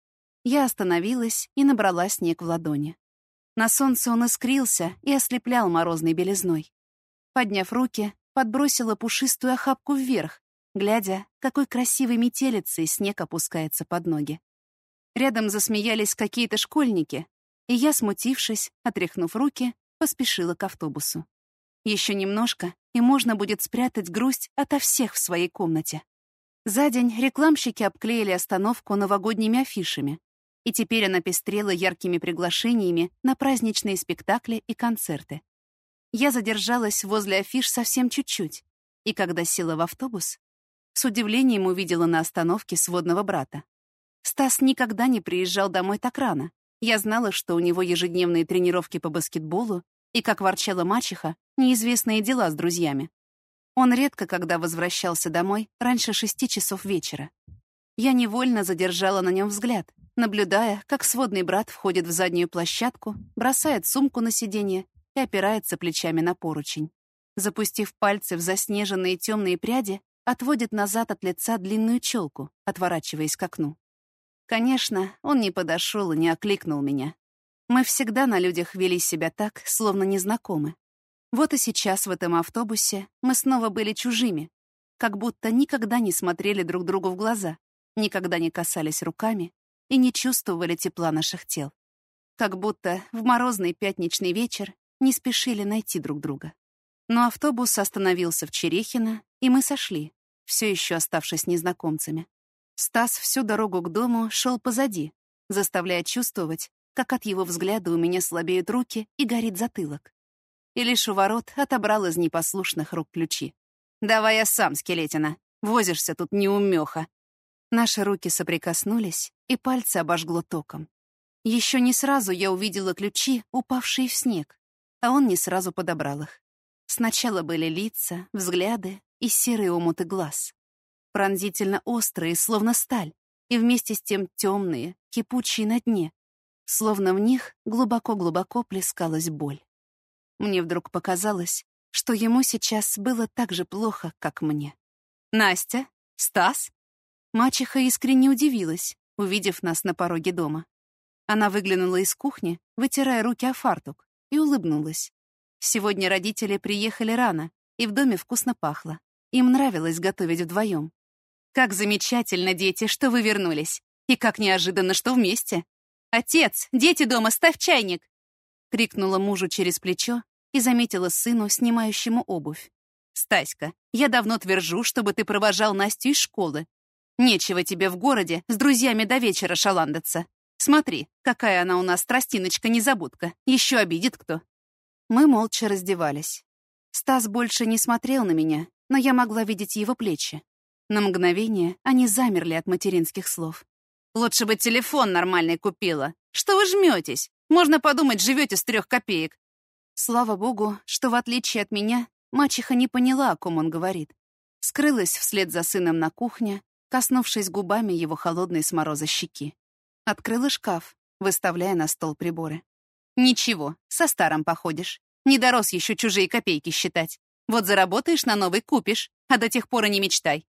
Я остановилась и набрала снег в ладони. На солнце он искрился и ослеплял морозной белизной. Подняв руки, подбросила пушистую охапку вверх, глядя, какой красивой метелицей снег опускается под ноги. Рядом засмеялись какие-то школьники, и я, смутившись, отряхнув руки, поспешила к автобусу. Еще немножко, и можно будет спрятать грусть ото всех в своей комнате. За день рекламщики обклеили остановку новогодними афишами, и теперь она пестрела яркими приглашениями на праздничные спектакли и концерты. Я задержалась возле афиш совсем чуть-чуть, и когда села в автобус, с удивлением увидела на остановке сводного брата. Стас никогда не приезжал домой так рано. Я знала, что у него ежедневные тренировки по баскетболу и, как ворчала мачеха, неизвестные дела с друзьями. Он редко когда возвращался домой раньше 6 часов вечера. Я невольно задержала на нем взгляд, наблюдая, как сводный брат входит в заднюю площадку, бросает сумку на сиденье и опирается плечами на поручень. Запустив пальцы в заснеженные темные пряди, отводит назад от лица длинную челку, отворачиваясь к окну. Конечно, он не подошел и не окликнул меня. Мы всегда на людях вели себя так, словно незнакомы. Вот и сейчас в этом автобусе мы снова были чужими, как будто никогда не смотрели друг другу в глаза, никогда не касались руками и не чувствовали тепла наших тел. Как будто в морозный пятничный вечер не спешили найти друг друга. Но автобус остановился в Черехино, и мы сошли, все еще оставшись незнакомцами. Стас всю дорогу к дому шел позади, заставляя чувствовать, как от его взгляда у меня слабеют руки и горит затылок. И лишь у ворот отобрал из непослушных рук ключи. «Давай я сам, Скелетина. Возишься тут неумеха». Наши руки соприкоснулись, и пальцы обожгло током. Еще не сразу я увидела ключи, упавшие в снег, а он не сразу подобрал их. Сначала были лица, взгляды и серые омуты глаз. Пронзительно острые, словно сталь, и вместе с тем темные, кипучие на дне, словно в них глубоко-глубоко плескалась боль. Мне вдруг показалось, что ему сейчас было так же плохо, как мне. «Настя? Стас?» Мачеха искренне удивилась, увидев нас на пороге дома. Она выглянула из кухни, вытирая руки о фартук, и улыбнулась. Сегодня родители приехали рано, и в доме вкусно пахло. Им нравилось готовить вдвоем. «Как замечательно, дети, что вы вернулись! И как неожиданно, что вместе! Отец, дети дома, ставь чайник!» Крикнула мужу через плечо и заметила сыну, снимающему обувь. «Стаська, я давно твержу, чтобы ты провожал Настю из школы. Нечего тебе в городе с друзьями до вечера шаландаться. Смотри, какая она у нас тростиночка-незабудка. Еще обидит кто». Мы молча раздевались. Стас больше не смотрел на меня, но я могла видеть его плечи. На мгновение они замерли от материнских слов. «Лучше бы телефон нормальный купила. Что вы жметесь? Можно подумать, живете с 3 копеек». Слава богу, что в отличие от меня, мачеха не поняла, о ком он говорит. Скрылась вслед за сыном на кухне, коснувшись губами его холодной с мороза щеки. Открыла шкаф, выставляя на стол приборы. «Ничего, со старым походишь. Не дорос еще чужие копейки считать. Вот заработаешь на новый, купишь, а до тех пор и не мечтай».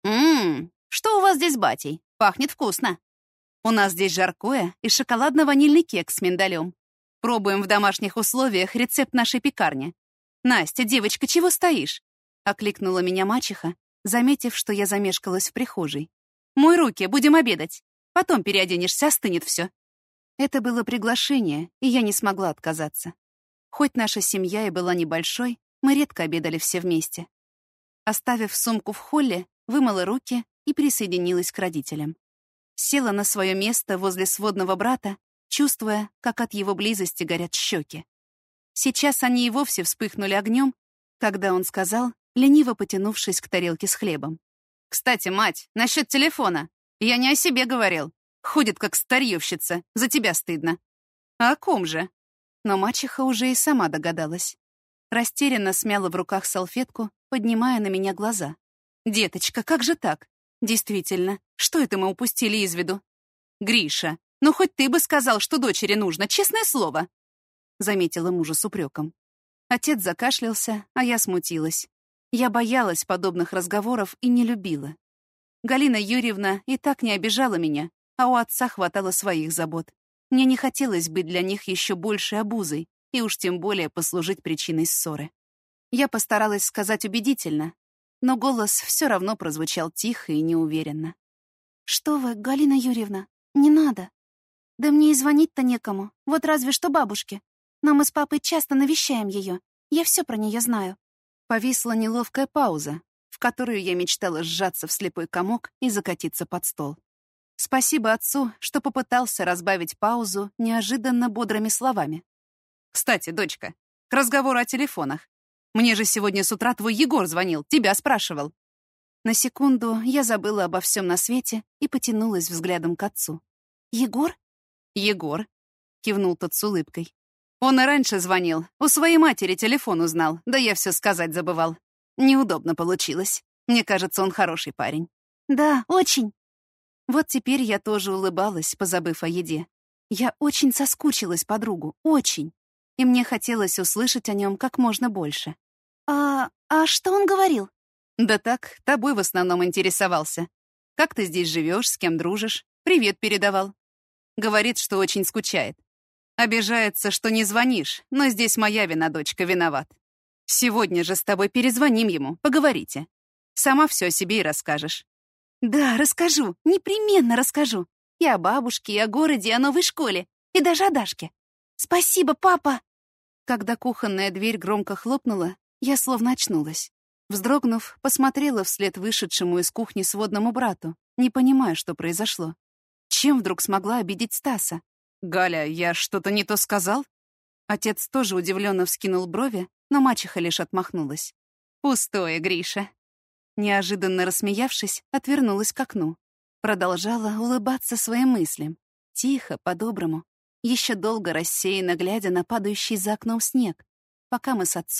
Что у вас здесь с батей? Пахнет вкусно». «У нас здесь жаркое и шоколадно-ванильный кекс с миндалем. Пробуем в домашних условиях рецепт нашей пекарни. Настя, девочка, чего стоишь?» — окликнула меня мачеха, заметив, что я замешкалась в прихожей. «Мой руки, будем обедать. Потом переоденешься, остынет все». Это было приглашение, и я не смогла отказаться. Хоть наша семья и была небольшой, мы редко обедали все вместе. Оставив сумку в холле, вымыла руки и присоединилась к родителям. Села на свое место возле сводного брата, чувствуя, как от его близости горят щеки. Сейчас они и вовсе вспыхнули огнем, когда он сказал, лениво потянувшись к тарелке с хлебом. «Кстати, мать, насчет телефона. Я не о себе говорил. Ходит как старьевщица. За тебя стыдно». «А о ком же?» Но мачеха уже и сама догадалась. Растерянно смяла в руках салфетку, поднимая на меня глаза. «Деточка, как же так? Действительно, что это мы упустили из виду?» «Гриша, ну хоть ты бы сказал, что дочери нужно, честное слово!» Заметила мужа с упреком. Отец закашлялся, а я смутилась. Я боялась подобных разговоров и не любила. Галина Юрьевна и так не обижала меня, а у отца хватало своих забот. Мне не хотелось быть для них еще большей обузой и уж тем более послужить причиной ссоры. Я постаралась сказать убедительно, но голос все равно прозвучал тихо и неуверенно. «Что вы, Галина Юрьевна, не надо. Да мне и звонить-то некому, вот разве что бабушке. Но мы с папой часто навещаем ее, я все про нее знаю». Повисла неловкая пауза, в которую я мечтала сжаться в слепой комок и закатиться под стол. Спасибо отцу, что попытался разбавить паузу неожиданно бодрыми словами. «Кстати, дочка, к разговору о телефонах. Мне же сегодня с утра твой Егор звонил, тебя спрашивал». На секунду я забыла обо всем на свете и потянулась взглядом к отцу. «Егор?» «Егор», — кивнул тот с улыбкой. «Он и раньше звонил, у своей матери телефон узнал, да я все сказать забывал. Неудобно получилось. Мне кажется, он хороший парень». «Да, очень». Вот теперь я тоже улыбалась, позабыв о еде. Я очень соскучилась по другу, очень. И мне хотелось услышать о нем как можно больше. «А что он говорил?» «Да так, тобой в основном интересовался. Как ты здесь живешь, с кем дружишь? Привет передавал. Говорит, что очень скучает. Обижается, что не звонишь, но здесь моя вина, дочка, виноват. Сегодня же с тобой перезвоним ему, поговорите. Сама все о себе и расскажешь». «Да, расскажу, непременно расскажу. И о бабушке, и о городе, и о новой школе, и даже о Дашке. Спасибо, папа!» Когда кухонная дверь громко хлопнула, я словно очнулась. Вздрогнув, посмотрела вслед вышедшему из кухни сводному брату, не понимая, что произошло. Чем вдруг смогла обидеть Стаса? «Галя, я что-то не то сказал?» Отец тоже удивленно вскинул брови, но мачеха лишь отмахнулась. «Пустое, Гриша». Неожиданно рассмеявшись, отвернулась к окну. Продолжала улыбаться своим мыслям. Тихо, по-доброму. Еще долго рассеянно глядя на падающий за окном снег, пока мы с отцом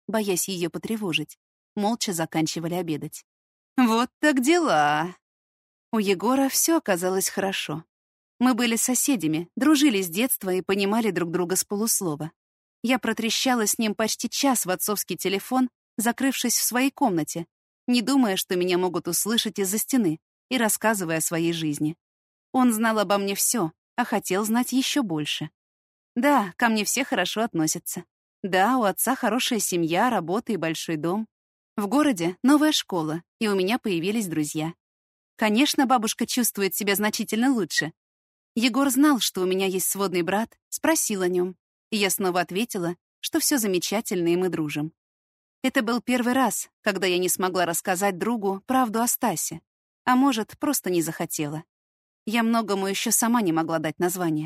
боясь ее потревожить. Молча заканчивали обедать. Вот так дела. У Егора все оказалось хорошо. Мы были соседями, дружили с детства и понимали друг друга с полуслова. Я протрещала с ним почти час в отцовский телефон, закрывшись в своей комнате, не думая, что меня могут услышать из-за стены, и рассказывая о своей жизни. Он знал обо мне все, а хотел знать еще больше. Да, ко мне все хорошо относятся. Да, у отца хорошая семья, работа и большой дом. В городе новая школа, и у меня появились друзья. Конечно, бабушка чувствует себя значительно лучше. Егор знал, что у меня есть сводный брат, спросил о нем. И я снова ответила, что все замечательно, и мы дружим. Это был первый раз, когда я не смогла рассказать другу правду о Стасе. А может, просто не захотела. Я многому еще сама не могла дать название.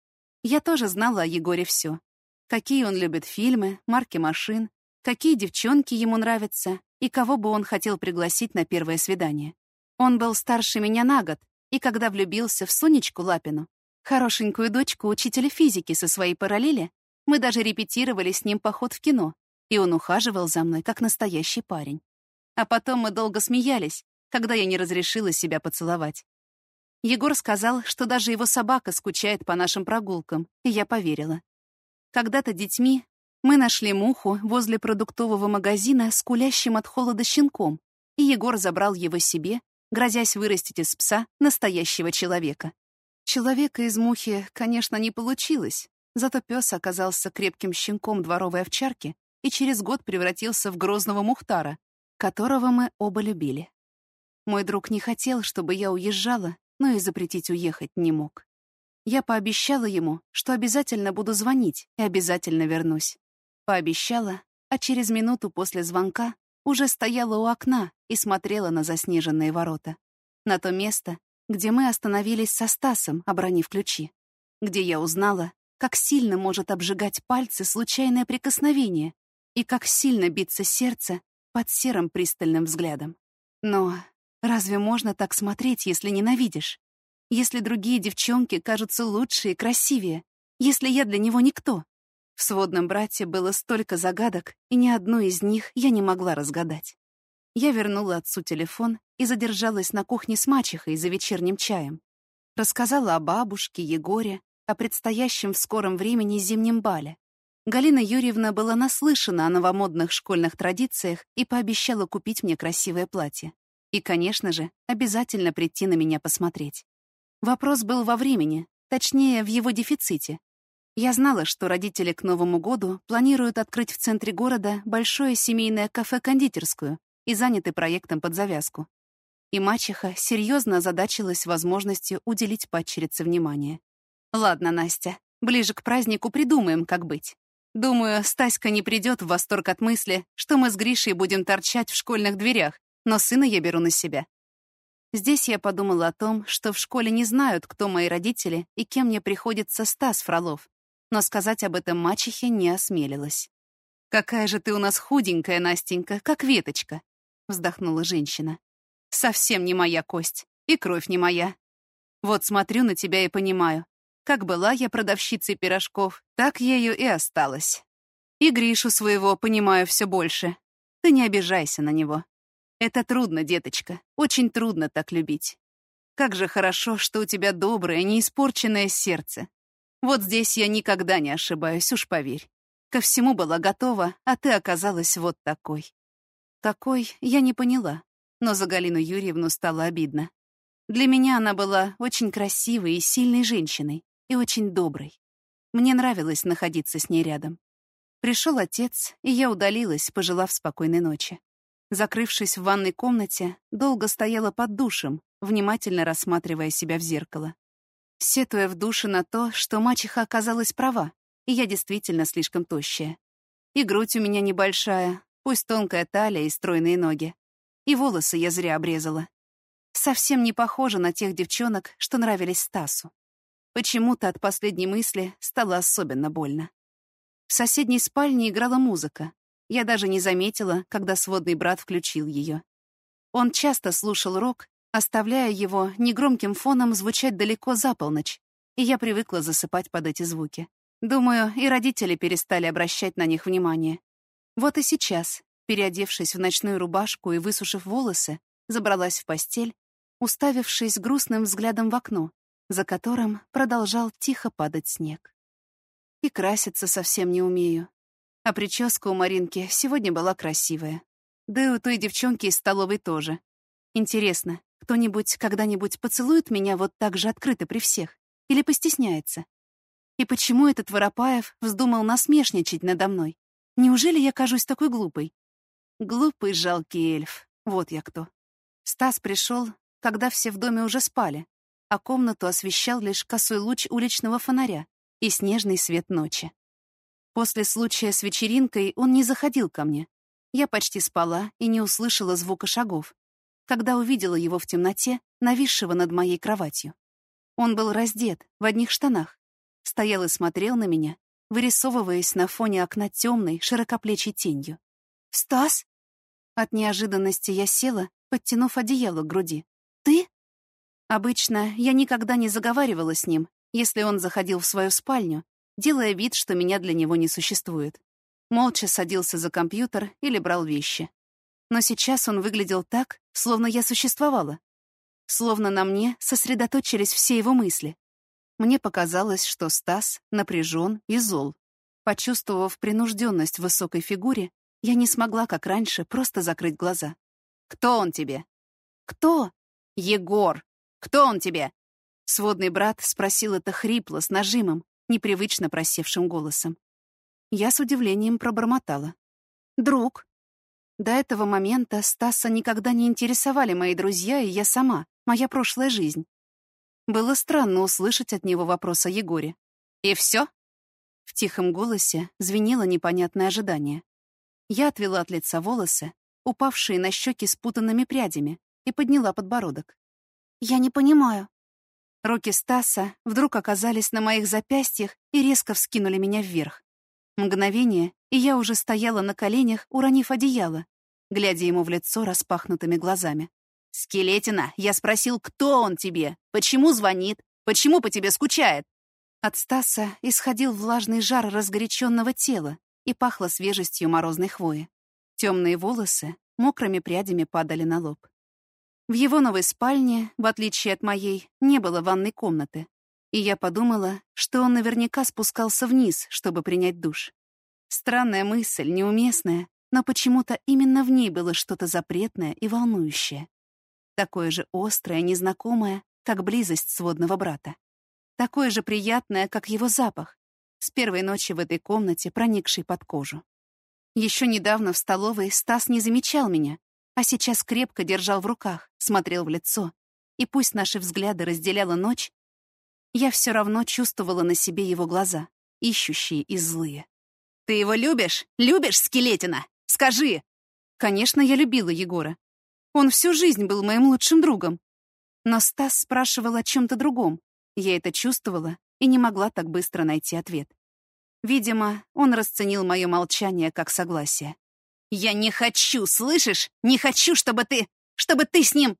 Я тоже знала о Егоре все. Какие он любит фильмы, марки машин, какие девчонки ему нравятся и кого бы он хотел пригласить на первое свидание. Он был старше меня на год, и когда влюбился в Сонечку Лапину, хорошенькую дочку учителя физики со своей параллели, мы даже репетировали с ним поход в кино, и он ухаживал за мной, как настоящий парень. А потом мы долго смеялись, когда я не разрешила себя поцеловать. Егор сказал, что даже его собака скучает по нашим прогулкам, и я поверила. Когда-то детьми мы нашли муху возле продуктового магазина с кулящим от холода щенком, и Егор забрал его себе, грозясь вырастить из пса настоящего человека. Человека из мухи, конечно, не получилось, зато пес оказался крепким щенком дворовой овчарки и через год превратился в грозного Мухтара, которого мы оба любили. Мой друг не хотел, чтобы я уезжала, но и запретить уехать не мог. Я пообещала ему, что обязательно буду звонить и обязательно вернусь. Пообещала, а через минуту после звонка уже стояла у окна и смотрела на заснеженные ворота. На то место, где мы остановились со Стасом, обронив ключи. Где я узнала, как сильно может обжигать пальцы случайное прикосновение и как сильно биться сердце под серым пристальным взглядом. Но разве можно так смотреть, если ненавидишь? Если другие девчонки кажутся лучше и красивее? Если я для него никто? В сводном брате было столько загадок, и ни одну из них я не могла разгадать. Я вернула отцу телефон и задержалась на кухне с мачехой за вечерним чаем. Рассказала о бабушке, Егоре, о предстоящем в скором времени зимнем бале. Галина Юрьевна была наслышана о новомодных школьных традициях и пообещала купить мне красивое платье. И, конечно же, обязательно прийти на меня посмотреть. Вопрос был во времени, точнее, в его дефиците. Я знала, что родители к Новому году планируют открыть в центре города большое семейное кафе-кондитерскую и заняты проектом под завязку. И мачеха серьезно озадачилась возможностью уделить падчерице внимание. «Ладно, Настя, ближе к празднику придумаем, как быть. Думаю, Стаська не придет в восторг от мысли, что мы с Гришей будем торчать в школьных дверях, но сына я беру на себя». Здесь я подумала о том, что в школе не знают, кто мои родители и кем мне приходится Стас Фролов, но сказать об этом мачехе не осмелилась. «Какая же ты у нас худенькая, Настенька, как веточка», — вздохнула женщина. «Совсем не моя кость, и кровь не моя. Вот смотрю на тебя и понимаю, как была я продавщицей пирожков, так ею и осталась. И Гришу своего понимаю все больше. Ты не обижайся на него. Это трудно, деточка, очень трудно так любить. Как же хорошо, что у тебя доброе, неиспорченное сердце. Вот здесь я никогда не ошибаюсь, уж поверь. Ко всему была готова, а ты оказалась вот такой». Какой, я не поняла, но за Галину Юрьевну стало обидно. Для меня она была очень красивой и сильной женщиной, и очень доброй. Мне нравилось находиться с ней рядом. Пришел отец, и я удалилась, пожелав спокойной ночи. Закрывшись в ванной комнате, долго стояла под душем, внимательно рассматривая себя в зеркало. Сетуя в душе на то, что мачеха оказалась права, и я действительно слишком тощая. И грудь у меня небольшая, пусть тонкая талия и стройные ноги. И волосы я зря обрезала. Совсем не похожа на тех девчонок, что нравились Стасу. Почему-то от последней мысли стало особенно больно. В соседней спальне играла музыка. Я даже не заметила, когда сводный брат включил ее. Он часто слушал рок, оставляя его негромким фоном звучать далеко за полночь, и я привыкла засыпать под эти звуки. Думаю, и родители перестали обращать на них внимание. Вот и сейчас, переодевшись в ночную рубашку и высушив волосы, забралась в постель, уставившись грустным взглядом в окно, за которым продолжал тихо падать снег. И краситься совсем не умею. А прическа у Маринки сегодня была красивая. Да и у той девчонки из столовой тоже. Интересно, кто-нибудь когда-нибудь поцелует меня вот так же открыто при всех? Или постесняется? И почему этот Воропаев вздумал насмешничать надо мной? Неужели я кажусь такой глупой? Глупый, жалкий эльф. Вот я кто. Стас пришел, когда все в доме уже спали, а комнату освещал лишь косой луч уличного фонаря и снежный свет ночи. После случая с вечеринкой он не заходил ко мне. Я почти спала и не услышала звука шагов, когда увидела его в темноте, нависшего над моей кроватью. Он был раздет, в одних штанах, стоял и смотрел на меня, вырисовываясь на фоне окна темной, широкоплечей тенью. «Стас?» От неожиданности я села, подтянув одеяло к груди. «Ты?» Обычно я никогда не заговаривала с ним, если он заходил в свою спальню, делая вид, что меня для него не существует. Молча садился за компьютер или брал вещи. Но сейчас он выглядел так, словно я существовала. Словно на мне сосредоточились все его мысли. Мне показалось, что Стас напряжен и зол. Почувствовав принужденность в высокой фигуре, я не смогла, как раньше, просто закрыть глаза. «Кто он тебе?» «Кто?» «Егор! Кто он тебе?» Сводный брат спросил это хрипло, с нажимом, непривычно просевшим голосом. Я с удивлением пробормотала. «Друг». До этого момента Стаса никогда не интересовали мои друзья и я сама, моя прошлая жизнь. Было странно услышать от него вопрос о Егоре. «И все?» В тихом голосе звенело непонятное ожидание. Я отвела от лица волосы, упавшие на щеки спутанными прядями, и подняла подбородок. «Я не понимаю». Руки Стаса вдруг оказались на моих запястьях и резко вскинули меня вверх. Мгновение, и я уже стояла на коленях, уронив одеяло, глядя ему в лицо распахнутыми глазами. «Скелетина, я спросил, кто он тебе? Почему звонит? Почему по тебе скучает?» От Стаса исходил влажный жар разгоряченного тела и пахло свежестью морозной хвои. Темные волосы мокрыми прядями падали на лоб. В его новой спальне, в отличие от моей, не было ванной комнаты, и я подумала, что он наверняка спускался вниз, чтобы принять душ. Странная мысль, неуместная, но почему-то именно в ней было что-то запретное и волнующее. Такое же острое, незнакомое, как близость сводного брата. Такое же приятное, как его запах, с первой ночи в этой комнате, проникший под кожу. Еще недавно в столовой Стас не замечал меня, а сейчас крепко держал в руках, смотрел в лицо. И пусть наши взгляды разделяла ночь, я все равно чувствовала на себе его глаза, ищущие и злые. «Ты его любишь? Любишь, скелетина? Скажи!» Конечно, я любила Егора. Он всю жизнь был моим лучшим другом. Но Стас спрашивал о чем-то другом. Я это чувствовала и не могла так быстро найти ответ. Видимо, он расценил мое молчание как согласие. «Я не хочу, слышишь? Не хочу, чтобы ты с ним...»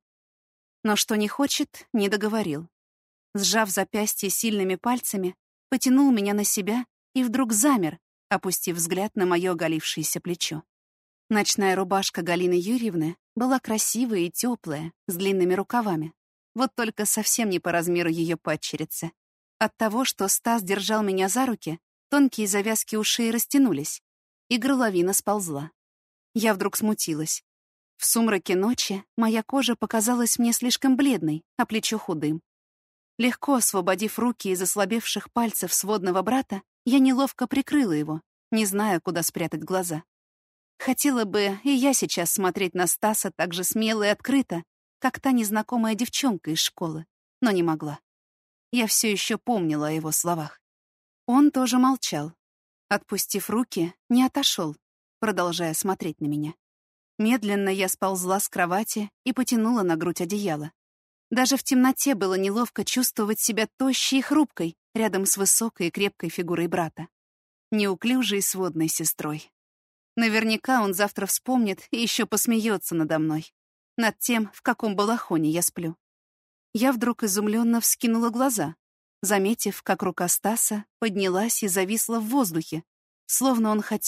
Но что не хочет, не договорил. Сжав запястье сильными пальцами, потянул меня на себя и вдруг замер, опустив взгляд на мое оголившееся плечо. Ночная рубашка Галины Юрьевны была красивая и теплая, с длинными рукавами. Вот только совсем не по размеру ее падчерицы. От того, что Стас держал меня за руки, тонкие завязки ушей растянулись, и горловина сползла. Я вдруг смутилась. В сумраке ночи моя кожа показалась мне слишком бледной, а плечо худым. Легко освободив руки из ослабевших пальцев сводного брата, я неловко прикрыла его, не зная, куда спрятать глаза. Хотела бы и я сейчас смотреть на Стаса так же смело и открыто, как та незнакомая девчонка из школы, но не могла. Я все еще помнила о его словах. Он тоже молчал. Отпустив руки, не отошел, продолжая смотреть на меня. Медленно я сползла с кровати и потянула на грудь одеяло. Даже в темноте было неловко чувствовать себя тощей и хрупкой рядом с высокой и крепкой фигурой брата. Неуклюжей сводной сестрой. Наверняка он завтра вспомнит и еще посмеется надо мной. Над тем, в каком балахоне я сплю. Я вдруг изумленно вскинула глаза, заметив, как рука Стаса поднялась и зависла в воздухе, словно он хотел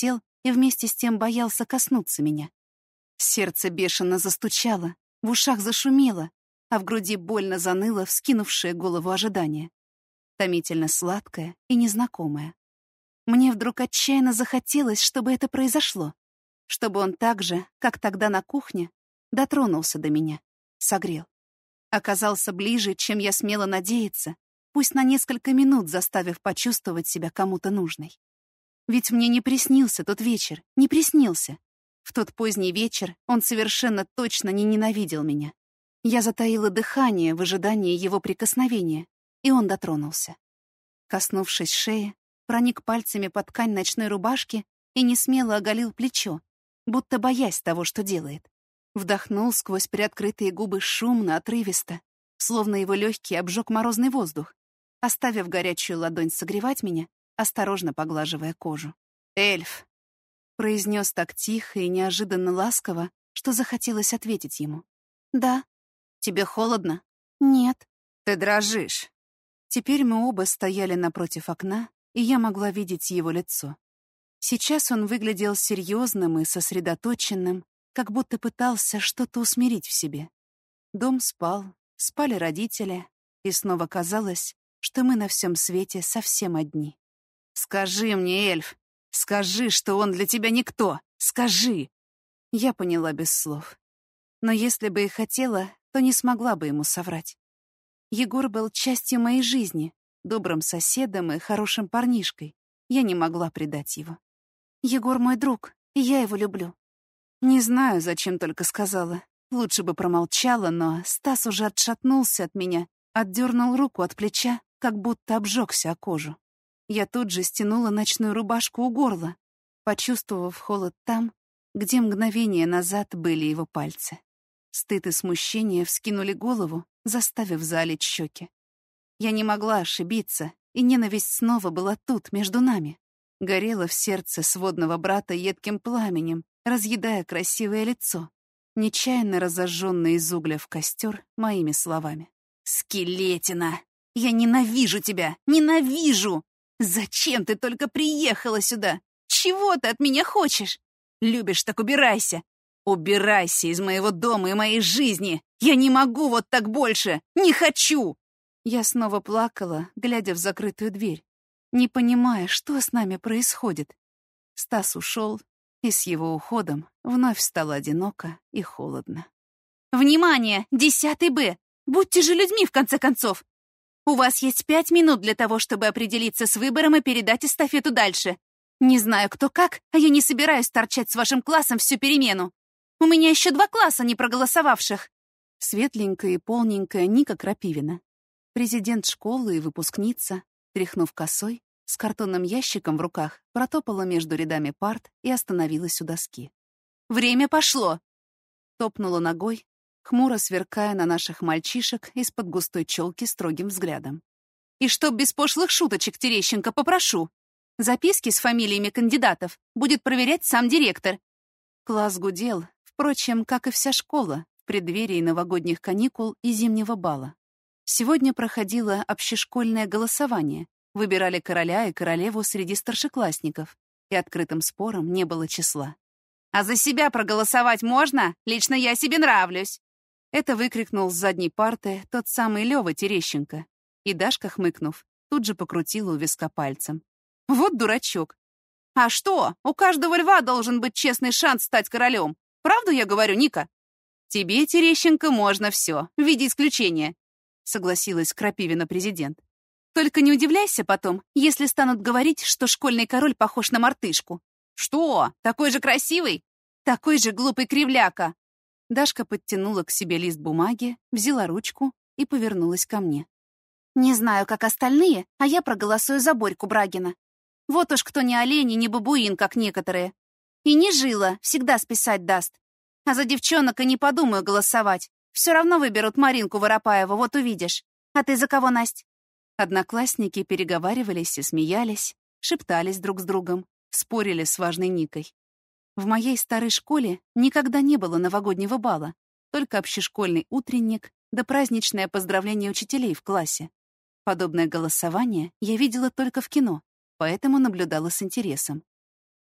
и вместе с тем боялся коснуться меня. Сердце бешено застучало, в ушах зашумело, а в груди больно заныло вскинувшее голову ожидание. Томительно сладкое и незнакомое. Мне вдруг отчаянно захотелось, чтобы это произошло. Чтобы он так же, как тогда на кухне, дотронулся до меня, согрел. Оказался ближе, чем я смела надеяться, пусть на несколько минут заставив почувствовать себя кому-то нужной. Ведь мне не приснился тот вечер, не приснился. В тот поздний вечер он совершенно точно не ненавидел меня. Я затаила дыхание в ожидании его прикосновения, и он дотронулся. Коснувшись шеи, проник пальцами под ткань ночной рубашки и несмело оголил плечо, будто боясь того, что делает. Вдохнул сквозь приоткрытые губы шумно, отрывисто, словно его легкий обжег морозный воздух, оставив горячую ладонь согревать меня, осторожно поглаживая кожу. «Эльф!» — произнес так тихо и неожиданно ласково, что захотелось ответить ему. «Да». «Тебе холодно?» «Нет». «Ты дрожишь». Теперь мы оба стояли напротив окна, и я могла видеть его лицо. Сейчас он выглядел серьезным и сосредоточенным, как будто пытался что-то усмирить в себе. Дом спал, спали родители, и снова казалось, что мы на всем свете совсем одни. «Скажи мне, эльф, скажи, что он для тебя никто! Скажи!» Я поняла без слов. Но если бы и хотела, то не смогла бы ему соврать. Егор был частью моей жизни, добрым соседом и хорошим парнишкой. Я не могла предать его. Егор мой друг, и я его люблю. Не знаю, зачем только сказала. Лучше бы промолчала, но Стас уже отшатнулся от меня, отдернул руку от плеча, как будто обжегся о кожу. Я тут же стянула ночную рубашку у горла, почувствовав холод там, где мгновение назад были его пальцы. Стыд и смущение вскинули голову, заставив залить щеки. Я не могла ошибиться, и ненависть снова была тут, между нами. Горела в сердце сводного брата едким пламенем, разъедая красивое лицо, нечаянно разожженное из угля в костер моими словами. «Скелетина! Я ненавижу тебя! Ненавижу! Зачем ты только приехала сюда? Чего ты от меня хочешь? Любишь, так убирайся! Убирайся из моего дома и моей жизни! Я не могу вот так больше! Не хочу!» Я снова плакала, глядя в закрытую дверь, не понимая, что с нами происходит. Стас ушел, и с его уходом вновь стало одиноко и холодно. «Внимание! 10 Б! Будьте же людьми, в конце концов! У вас есть 5 минут для того, чтобы определиться с выбором и передать эстафету дальше. Не знаю, кто как, а я не собираюсь торчать с вашим классом всю перемену. У меня еще 2 класса не проголосовавших». Светленькая и полненькая Ника Крапивина, президент школы и выпускница, тряхнув косой, с картонным ящиком в руках, протопала между рядами парт и остановилась у доски. «Время пошло!» Топнула ногой, хмуро сверкая на наших мальчишек из-под густой челки строгим взглядом. «И чтоб без пошлых шуточек, Терещенко, попрошу. Записки с фамилиями кандидатов будет проверять сам директор». Класс гудел, впрочем, как и вся школа, в преддверии новогодних каникул и зимнего бала. Сегодня проходило общешкольное голосование, выбирали короля и королеву среди старшеклассников, и открытым спором не было числа. «А за себя проголосовать можно? Лично я себе нравлюсь!» Это выкрикнул с задней парты тот самый Лёва Терещенко, и Дашка, хмыкнув, тут же покрутила у виска пальцем. «Вот дурачок! А что, у каждого льва должен быть честный шанс стать королем. Правду я говорю, Ника?» «Тебе, Терещенко, можно все, в виде исключения», — согласилась Крапивина президент. «Только не удивляйся потом, если станут говорить, что школьный король похож на мартышку». «Что, такой же красивый?» «Такой же глупый кривляка». Дашка подтянула к себе лист бумаги, взяла ручку и повернулась ко мне. «Не знаю, как остальные, а я проголосую за Борьку Брагина. Вот уж кто не олень и не бабуин, как некоторые. И не жила, всегда списать даст. А за девчонок и не подумаю голосовать. Все равно выберут Маринку Воропаеву, вот увидишь. А ты за кого, Насть?» Одноклассники переговаривались и смеялись, шептались друг с другом, спорили с важной Никой. В моей старой школе никогда не было новогоднего бала, только общешкольный утренник да праздничное поздравление учителей в классе. Подобное голосование я видела только в кино, поэтому наблюдала с интересом.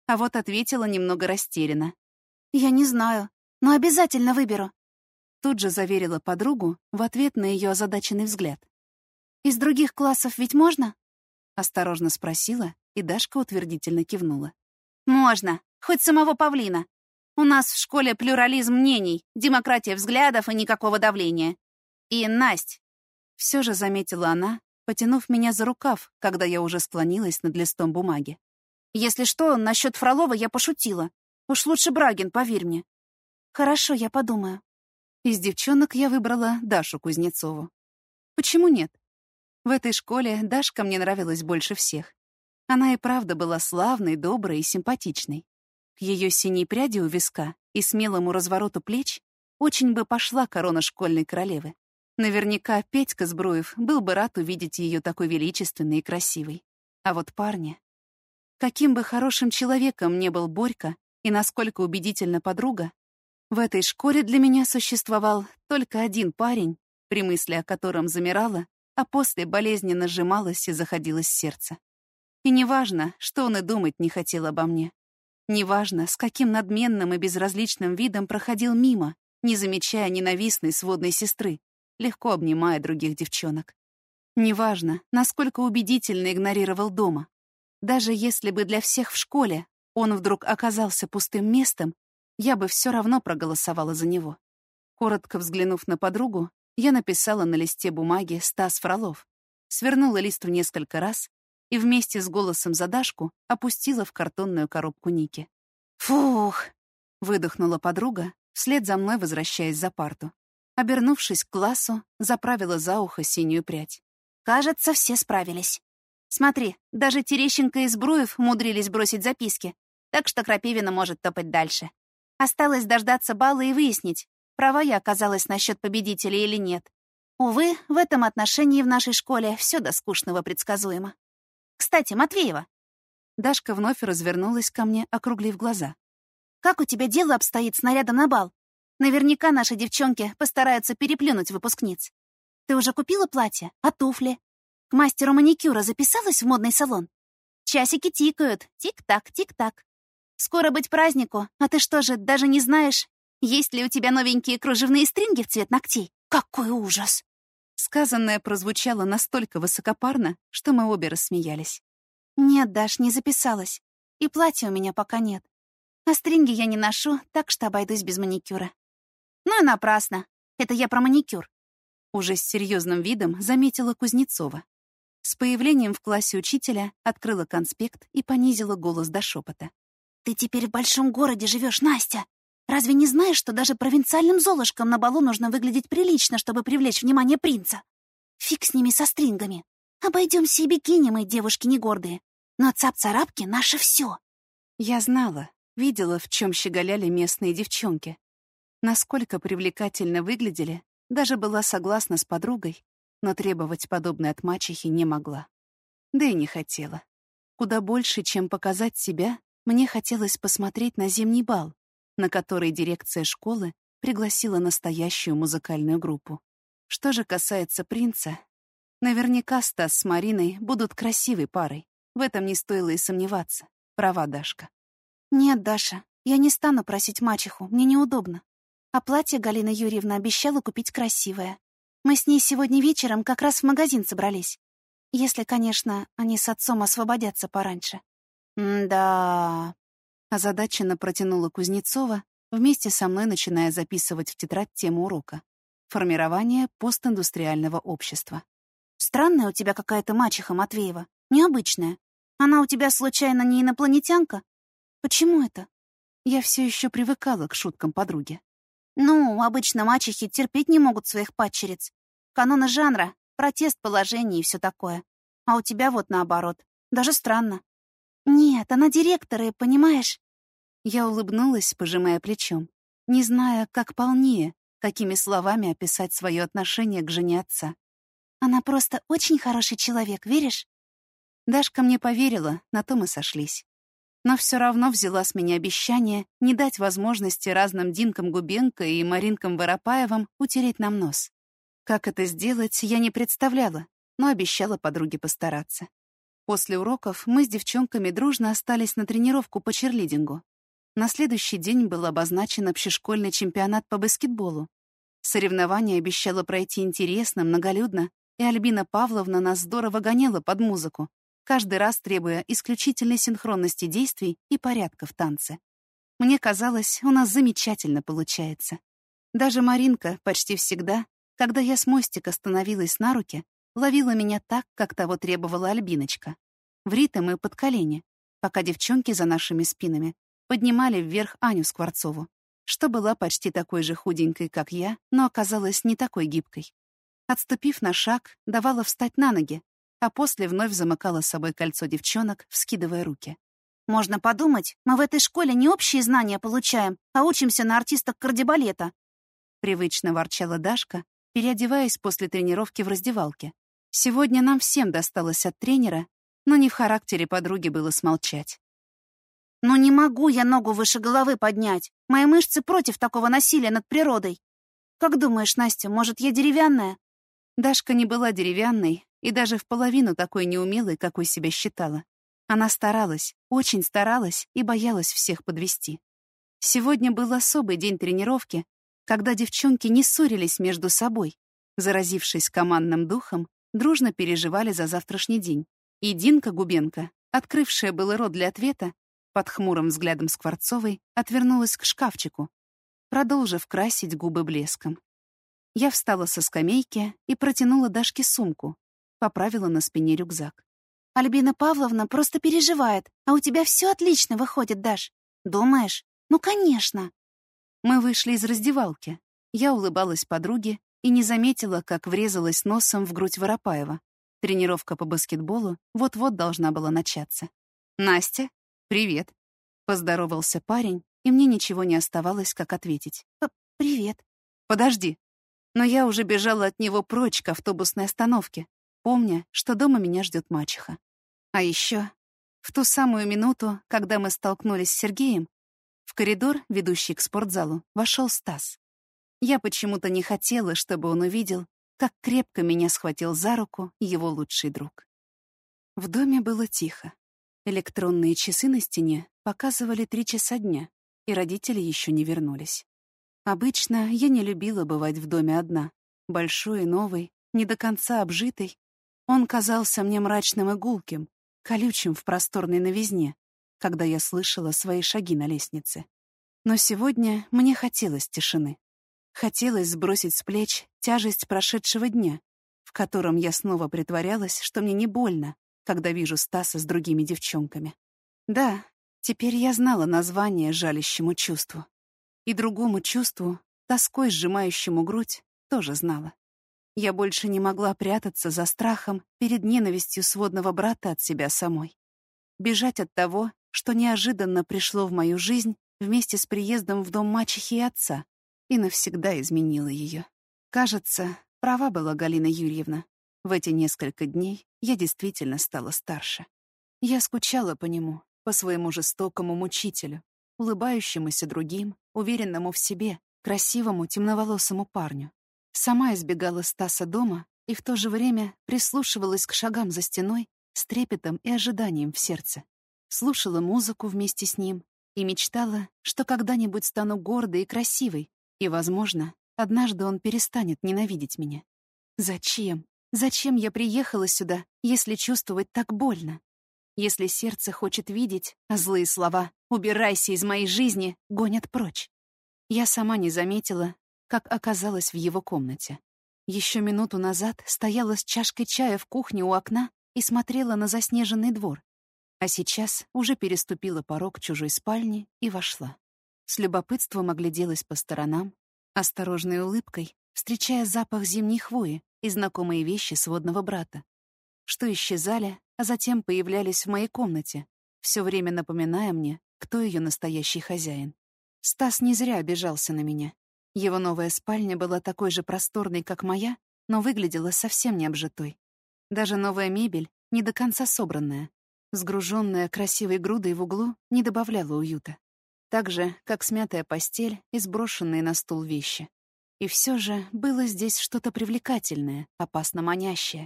А вот ответила немного растерянно. «Я не знаю, но обязательно выберу». Тут же заверила подругу в ответ на ее озадаченный взгляд. «Из других классов ведь можно?» Осторожно спросила, и Дашка утвердительно кивнула. «Можно, хоть самого павлина. У нас в школе плюрализм мнений, демократия взглядов и никакого давления. И, Насть...» Все же заметила она, потянув меня за рукав, когда я уже склонилась над листом бумаги. «Если что, насчет Фролова я пошутила. Уж лучше Брагин, поверь мне». «Хорошо, я подумаю». Из девчонок я выбрала Дашу Кузнецову. Почему нет? В этой школе Дашка мне нравилась больше всех. Она и правда была славной, доброй и симпатичной. К ее синей пряди у виска и смелому развороту плеч очень бы пошла корона школьной королевы. Наверняка Петька Збруев был бы рад увидеть ее такой величественной и красивой. А вот парни... Каким бы хорошим человеком не был Борька и насколько убедительна подруга, в этой школе для меня существовал только один парень, при мысли о котором замирала, а после болезненно сжималось и заходилось сердце. И неважно, что он и думать не хотел обо мне. Неважно, с каким надменным и безразличным видом проходил мимо, не замечая ненавистной сводной сестры, легко обнимая других девчонок. Неважно, насколько убедительно игнорировал дома. Даже если бы для всех в школе он вдруг оказался пустым местом, я бы все равно проголосовала за него. Коротко взглянув на подругу, я написала на листе бумаги «Стас Фролов», свернула лист в несколько раз и вместе с голосом за Дашку опустила в картонную коробку Ники. «Фух!» — выдохнула подруга, вслед за мной возвращаясь за парту. Обернувшись к классу, заправила за ухо синюю прядь. «Кажется, все справились. Смотри, даже Терещенко и Збруев умудрились бросить записки, так что Крапивина может топать дальше. Осталось дождаться балла и выяснить, права я оказалась насчет победителей или нет. Увы, в этом отношении в нашей школе все до скучного предсказуемо. Кстати, Матвеева!» Дашка вновь развернулась ко мне, округлив глаза. «Как у тебя дело обстоит с нарядом на бал? Наверняка наши девчонки постараются переплюнуть выпускниц. Ты уже купила платье? А туфли? К мастеру маникюра записалась в модный салон? Часики тикают. Тик-так, тик-так. Скоро быть празднику, а ты что же, даже не знаешь, есть ли у тебя новенькие кружевные стринги в цвет ногтей? Какой ужас!» Сказанное прозвучало настолько высокопарно, что мы обе рассмеялись. «Нет, Даш, не записалась. И платья у меня пока нет. А стринги я не ношу, так что обойдусь без маникюра». «Ну и напрасно. Это я про маникюр». Уже с серьезным видом заметила Кузнецова. С появлением в классе учителя открыла конспект и понизила голос до шепота. «Ты теперь в большом городе живешь, Настя. Разве не знаешь, что даже провинциальным золушкам на балу нужно выглядеть прилично, чтобы привлечь внимание принца? Фиг с ними со стрингами. Обойдемся и бикини, мы, девушки не гордые. Но цап-царапки — наше все». Я знала, видела, в чем щеголяли местные девчонки. Насколько привлекательно выглядели, даже была согласна с подругой, но требовать подобное от мачехи не могла. Да и не хотела. Куда больше, чем показать себя, мне хотелось посмотреть на зимний бал, на который дирекция школы пригласила настоящую музыкальную группу. Что же касается принца, наверняка Стас с Мариной будут красивой парой. В этом не стоило и сомневаться. Права Дашка. «Нет, Даша, я не стану просить мачеху, мне неудобно. А платье Галина Юрьевна обещала купить красивое. Мы с ней сегодня вечером как раз в магазин собрались. Если, конечно, они с отцом освободятся пораньше». «Да...» — озадаченно протянула Кузнецова, вместе со мной начиная записывать в тетрадь тему урока. Формирование постиндустриального общества. «Странная у тебя какая-то мачеха, Матвеева. Необычная. Она у тебя, случайно, не инопланетянка? Почему это?» Я все еще привыкала к шуткам подруги. «Ну, обычно мачехи терпеть не могут своих падчериц. Каноны жанра, протест положений и все такое. А у тебя вот наоборот. Даже странно». «Нет, она директор, и, понимаешь...» Я улыбнулась, пожимая плечом, не зная, как полнее, какими словами описать свое отношение к жене отца. «Она просто очень хороший человек, веришь?» Дашка мне поверила, на то мы сошлись. Но все равно взяла с меня обещание не дать возможности разным Динкам Губенко и Маринкам Воропаевым утереть нам нос. Как это сделать, я не представляла, но обещала подруге постараться. После уроков мы с девчонками дружно остались на тренировку по черлидингу. На следующий день был обозначен общешкольный чемпионат по баскетболу. Соревнование обещало пройти интересно, многолюдно, и Альбина Павловна нас здорово гоняла под музыку, каждый раз требуя исключительной синхронности действий и порядка в танце. Мне казалось, у нас замечательно получается. Даже Маринка почти всегда, когда я с мостика становилась на руки, ловила меня так, как того требовала Альбиночка. В ритм и под колени, пока девчонки за нашими спинами поднимали вверх Аню Скворцову, что была почти такой же худенькой, как я, но оказалась не такой гибкой. Отступив на шаг, давала встать на ноги, а после вновь замыкала с собой кольцо девчонок, вскидывая руки. Можно подумать, мы в этой школе не общие знания получаем, а учимся на артисток кардебалета. Привычно ворчала Дашка, переодеваясь после тренировки в раздевалке. Сегодня нам всем досталось от тренера, но не в характере подруги было смолчать. «Ну не могу я ногу выше головы поднять. Мои мышцы против такого насилия над природой. Как думаешь, Настя, может, я деревянная?» Дашка не была деревянной и даже в половину такой неумелой, какой себя считала. Она старалась, очень старалась и боялась всех подвести. Сегодня был особый день тренировки, когда девчонки не ссорились между собой, заразившись командным духом, дружно переживали за завтрашний день. И Динка Губенко, открывшая было рот для ответа, под хмурым взглядом Скворцовой отвернулась к шкафчику, продолжив красить губы блеском. Я встала со скамейки и протянула Дашке сумку, поправила на спине рюкзак. «Альбина Павловна просто переживает, а у тебя все отлично выходит, Даш. Думаешь? Ну, конечно!» Мы вышли из раздевалки. Я улыбалась подруге и не заметила, как врезалась носом в грудь Воропаева. Тренировка по баскетболу вот-вот должна была начаться. «Настя, привет!» — поздоровался парень, и мне ничего не оставалось, как ответить. «Привет». «Подожди». Но я уже бежала от него прочь к автобусной остановке, помня, что дома меня ждет мачеха. А еще в ту самую минуту, когда мы столкнулись с Сергеем, в коридор, ведущий к спортзалу, вошел Стас. Я почему-то не хотела, чтобы он увидел, как крепко меня схватил за руку его лучший друг. В доме было тихо. Электронные часы на стене показывали 3 часа дня, и родители еще не вернулись. Обычно я не любила бывать в доме одна. Большой и новый, не до конца обжитый. Он казался мне мрачным и гулким, колючим в просторной новизне, когда я слышала свои шаги на лестнице. Но сегодня мне хотелось тишины. Хотелось сбросить с плеч тяжесть прошедшего дня, в котором я снова притворялась, что мне не больно, когда вижу Стаса с другими девчонками. Да, теперь я знала название жалящему чувству. И другому чувству, тоской сжимающему грудь, тоже знала. Я больше не могла прятаться за страхом перед ненавистью сводного брата от себя самой. Бежать от того, что неожиданно пришло в мою жизнь вместе с приездом в дом мачехи и отца, и навсегда изменило ее. Кажется, права была Галина Юрьевна. В эти несколько дней я действительно стала старше. Я скучала по нему, по своему жестокому мучителю, улыбающемуся другим, уверенному в себе, красивому темноволосому парню. Сама избегала Стаса дома и в то же время прислушивалась к шагам за стеной с трепетом и ожиданием в сердце. Слушала музыку вместе с ним и мечтала, что когда-нибудь стану гордой и красивой, и, возможно, однажды он перестанет ненавидеть меня. Зачем? Зачем я приехала сюда, если чувствовать так больно? Если сердце хочет видеть, а злые слова «убирайся из моей жизни» гонят прочь. Я сама не заметила, как оказалась в его комнате. Еще минуту назад стояла с чашкой чая в кухне у окна и смотрела на заснеженный двор, а сейчас уже переступила порог чужой спальни и вошла. С любопытством огляделась по сторонам, осторожной улыбкой, встречая запах зимней хвои и знакомые вещи сводного брата, что исчезали, а затем появлялись в моей комнате, все время напоминая мне, кто ее настоящий хозяин. Стас не зря обижался на меня. Его новая спальня была такой же просторной, как моя, но выглядела совсем не обжитой. Даже новая мебель, не до конца собранная, сгруженная красивой грудой в углу, не добавляла уюта. Так же, как смятая постель и сброшенные на стул вещи. И все же было здесь что-то привлекательное, опасно манящее,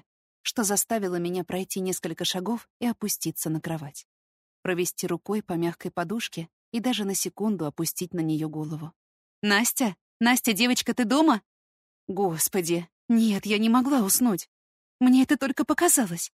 что заставило меня пройти несколько шагов и опуститься на кровать. Провести рукой по мягкой подушке и даже на секунду опустить на нее голову. «Настя? Настя, девочка, ты дома?» Господи, нет, я не могла уснуть. Мне это только показалось.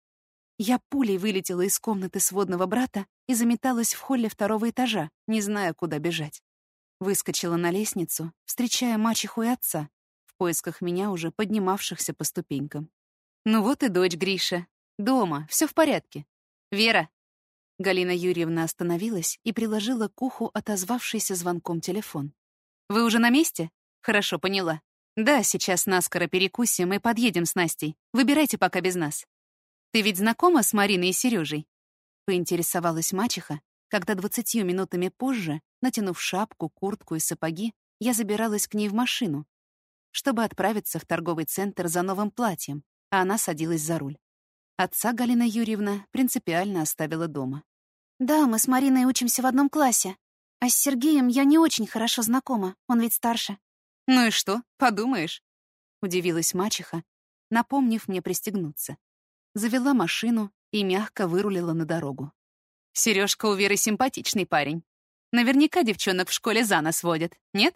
Я пулей вылетела из комнаты сводного брата и заметалась в холле второго этажа, не зная, куда бежать. Выскочила на лестницу, встречая мачеху и отца, в поисках меня уже поднимавшихся по ступенькам. Ну вот и дочь Гриша. Дома, все в порядке. Вера. Галина Юрьевна остановилась и приложила к уху отозвавшийся звонком телефон. Вы уже на месте? Хорошо, поняла. Да, сейчас наскоро перекусим и подъедем с Настей. Выбирайте пока без нас. Ты ведь знакома с Мариной и Сережей? Поинтересовалась мачеха, когда 20 минутами позже, натянув шапку, куртку и сапоги, я забиралась к ней в машину, чтобы отправиться в торговый центр за новым платьем, а она садилась за руль. Отца Галина Юрьевна принципиально оставила дома. Да, мы с Мариной учимся в одном классе. А с Сергеем я не очень хорошо знакома, он ведь старше. Ну и что, подумаешь? Удивилась мачеха, напомнив мне пристегнуться. Завела машину и мягко вырулила на дорогу. Сережка у Веры симпатичный парень. Наверняка девчонок в школе за нос водят, нет?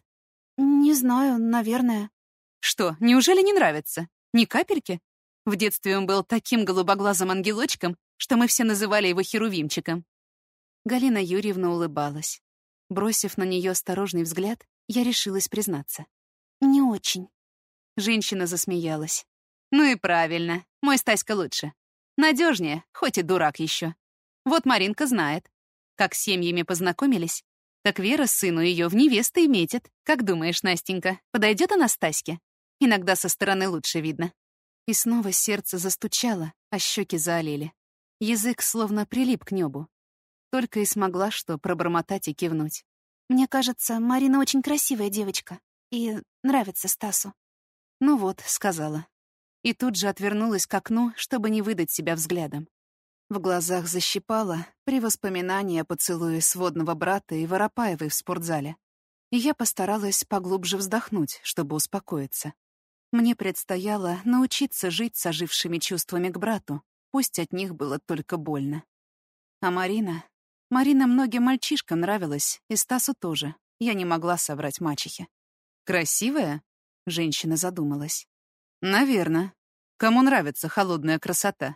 Не знаю, наверное. Что, неужели не нравится? Ни капельки? В детстве он был таким голубоглазым ангелочком, что мы все называли его Херувимчиком. Галина Юрьевна улыбалась. Бросив на нее осторожный взгляд, я решилась признаться. Не очень. Женщина засмеялась. Ну и правильно, мой Стаська лучше. Надежнее, хоть и дурак еще. Вот Маринка знает. Как с семьями познакомились, так Вера сыну ее в невесты и метит. Как думаешь, Настенька, подойдет она Стаське? Иногда со стороны лучше видно. И снова сердце застучало, а щеки заолели. Язык словно прилип к небу. Только и смогла что пробормотать и кивнуть. Мне кажется, Марина очень красивая девочка. И нравится Стасу. Ну вот, сказала. И тут же отвернулась к окну, чтобы не выдать себя взглядом. В глазах защипало при воспоминании о поцелуе сводного брата и Воропаевой в спортзале. И я постаралась поглубже вздохнуть, чтобы успокоиться. Мне предстояло научиться жить с ожившими чувствами к брату, пусть от них было только больно. А Марина многим мальчишкам нравилась, и Стасу тоже. Я не могла соврать мачехе. «Красивая?» — женщина задумалась. «Наверно. Кому нравится холодная красота?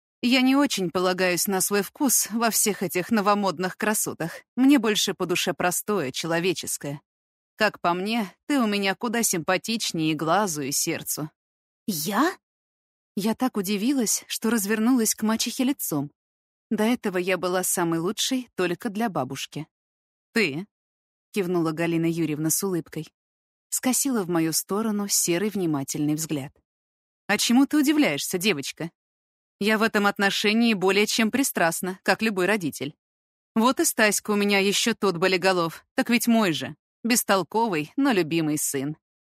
Я не очень полагаюсь на свой вкус во всех этих новомодных красотах. Мне больше по душе простое, человеческое. Как по мне, ты у меня куда симпатичнее и глазу, и сердцу». Я? Я так удивилась, что развернулась к мачехе лицом. До этого я была самой лучшей только для бабушки. «Ты?» — кивнула Галина Юрьевна с улыбкой. Скосила в мою сторону серый внимательный взгляд. «А чему ты удивляешься, девочка? Я в этом отношении более чем пристрастна, как любой родитель. Вот и Стаська у меня еще тот болиголов, так ведь мой же, бестолковый, но любимый сын».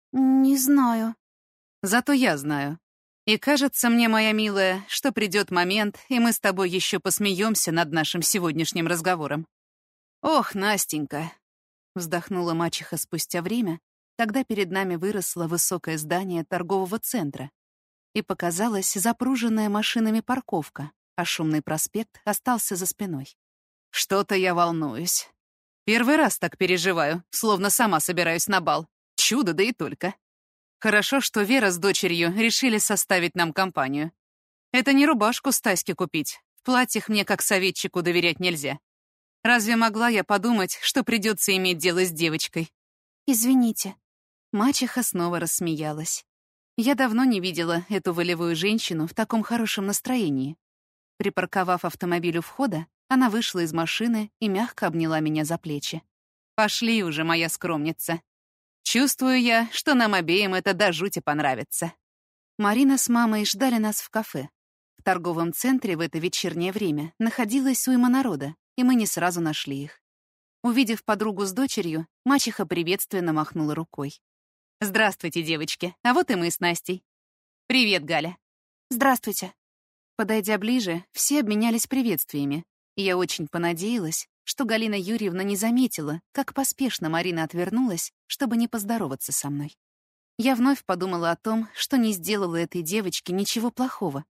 Не знаю. Зато я знаю. И кажется мне, моя милая, что придет момент, и мы с тобой еще посмеемся над нашим сегодняшним разговором. «Ох, Настенька!» — вздохнула мачеха спустя время, когда перед нами выросло высокое здание торгового центра, и показалась запруженная машинами парковка, а шумный проспект остался за спиной. «Что-то я волнуюсь. Первый раз так переживаю, словно сама собираюсь на бал. Чудо, да и только. Хорошо, что Вера с дочерью решили составить нам компанию. Это не рубашку Стаське купить. В платьях мне как советчику доверять нельзя. Разве могла я подумать, что придется иметь дело с девочкой?» Извините. Мачеха снова рассмеялась. Я давно не видела эту волевую женщину в таком хорошем настроении. Припарковав автомобиль у входа, она вышла из машины и мягко обняла меня за плечи. «Пошли уже, моя скромница. Чувствую я, что нам обеим это до жути понравится». Марина с мамой ждали нас в кафе. В торговом центре в это вечернее время находилась уйма народа, и мы не сразу нашли их. Увидев подругу с дочерью, мачеха приветственно махнула рукой. «Здравствуйте, девочки, а вот и мы с Настей». «Привет, Галя». Здравствуйте. Подойдя ближе, все обменялись приветствиями, и я очень понадеялась, что Галина Юрьевна не заметила, как поспешно Марина отвернулась, чтобы не поздороваться со мной. Я вновь подумала о том, что не сделала этой девочке ничего плохого,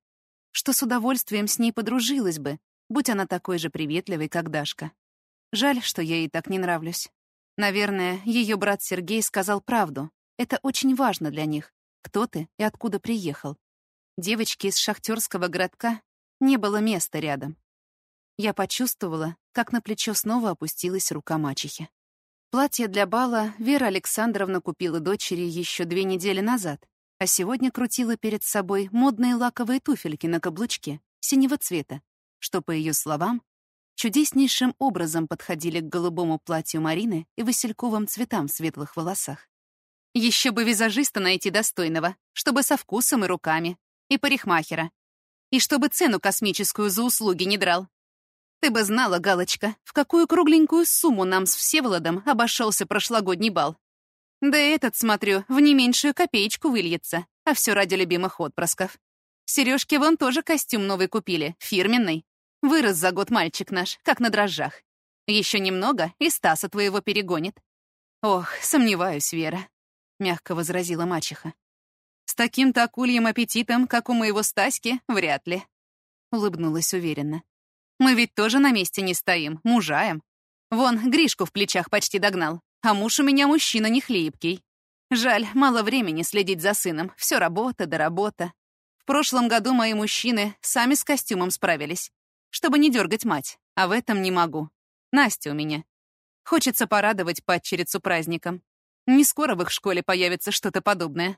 что с удовольствием с ней подружилась бы, будь она такой же приветливой, как Дашка. Жаль, что я ей так не нравлюсь. Наверное, ее брат Сергей сказал правду. Это очень важно для них, кто ты и откуда приехал. Девочке из шахтерского городка не было места рядом. Я почувствовала, как на плечо снова опустилась рука мачехи. Платье для бала Вера Александровна купила дочери еще 2 недели назад, а сегодня крутила перед собой модные лаковые туфельки на каблучке синего цвета, что, по ее словам, чудеснейшим образом подходили к голубому платью Марины и васильковым цветам в светлых волосах. Еще бы визажиста найти достойного, чтобы со вкусом и руками, и парикмахера, и чтобы цену космическую за услуги не драл. Ты бы знала, Галочка, в какую кругленькую сумму нам с Всеволодом обошелся прошлогодний бал. Да и этот, смотрю, в не меньшую копеечку выльется, а все ради любимых отпрысков. Сережке вон тоже костюм новый купили, фирменный. Вырос за год мальчик наш, как на дрожжах. Еще немного, и Стаса твоего перегонит. Ох, сомневаюсь, Вера, — мягко возразила мачеха. С таким-то акульем аппетитом, как у моего Стаськи, вряд ли. Улыбнулась уверенно. Мы ведь тоже на месте не стоим, мужаем. Вон, Гришку в плечах почти догнал, а муж у меня мужчина не хлипкий. Жаль, мало времени следить за сыном, все работа да работа. В прошлом году мои мужчины сами с костюмом справились, чтобы не дергать мать, а в этом не могу. Настя у меня. Хочется порадовать падчерицу праздником. Не скоро в их школе появится что-то подобное.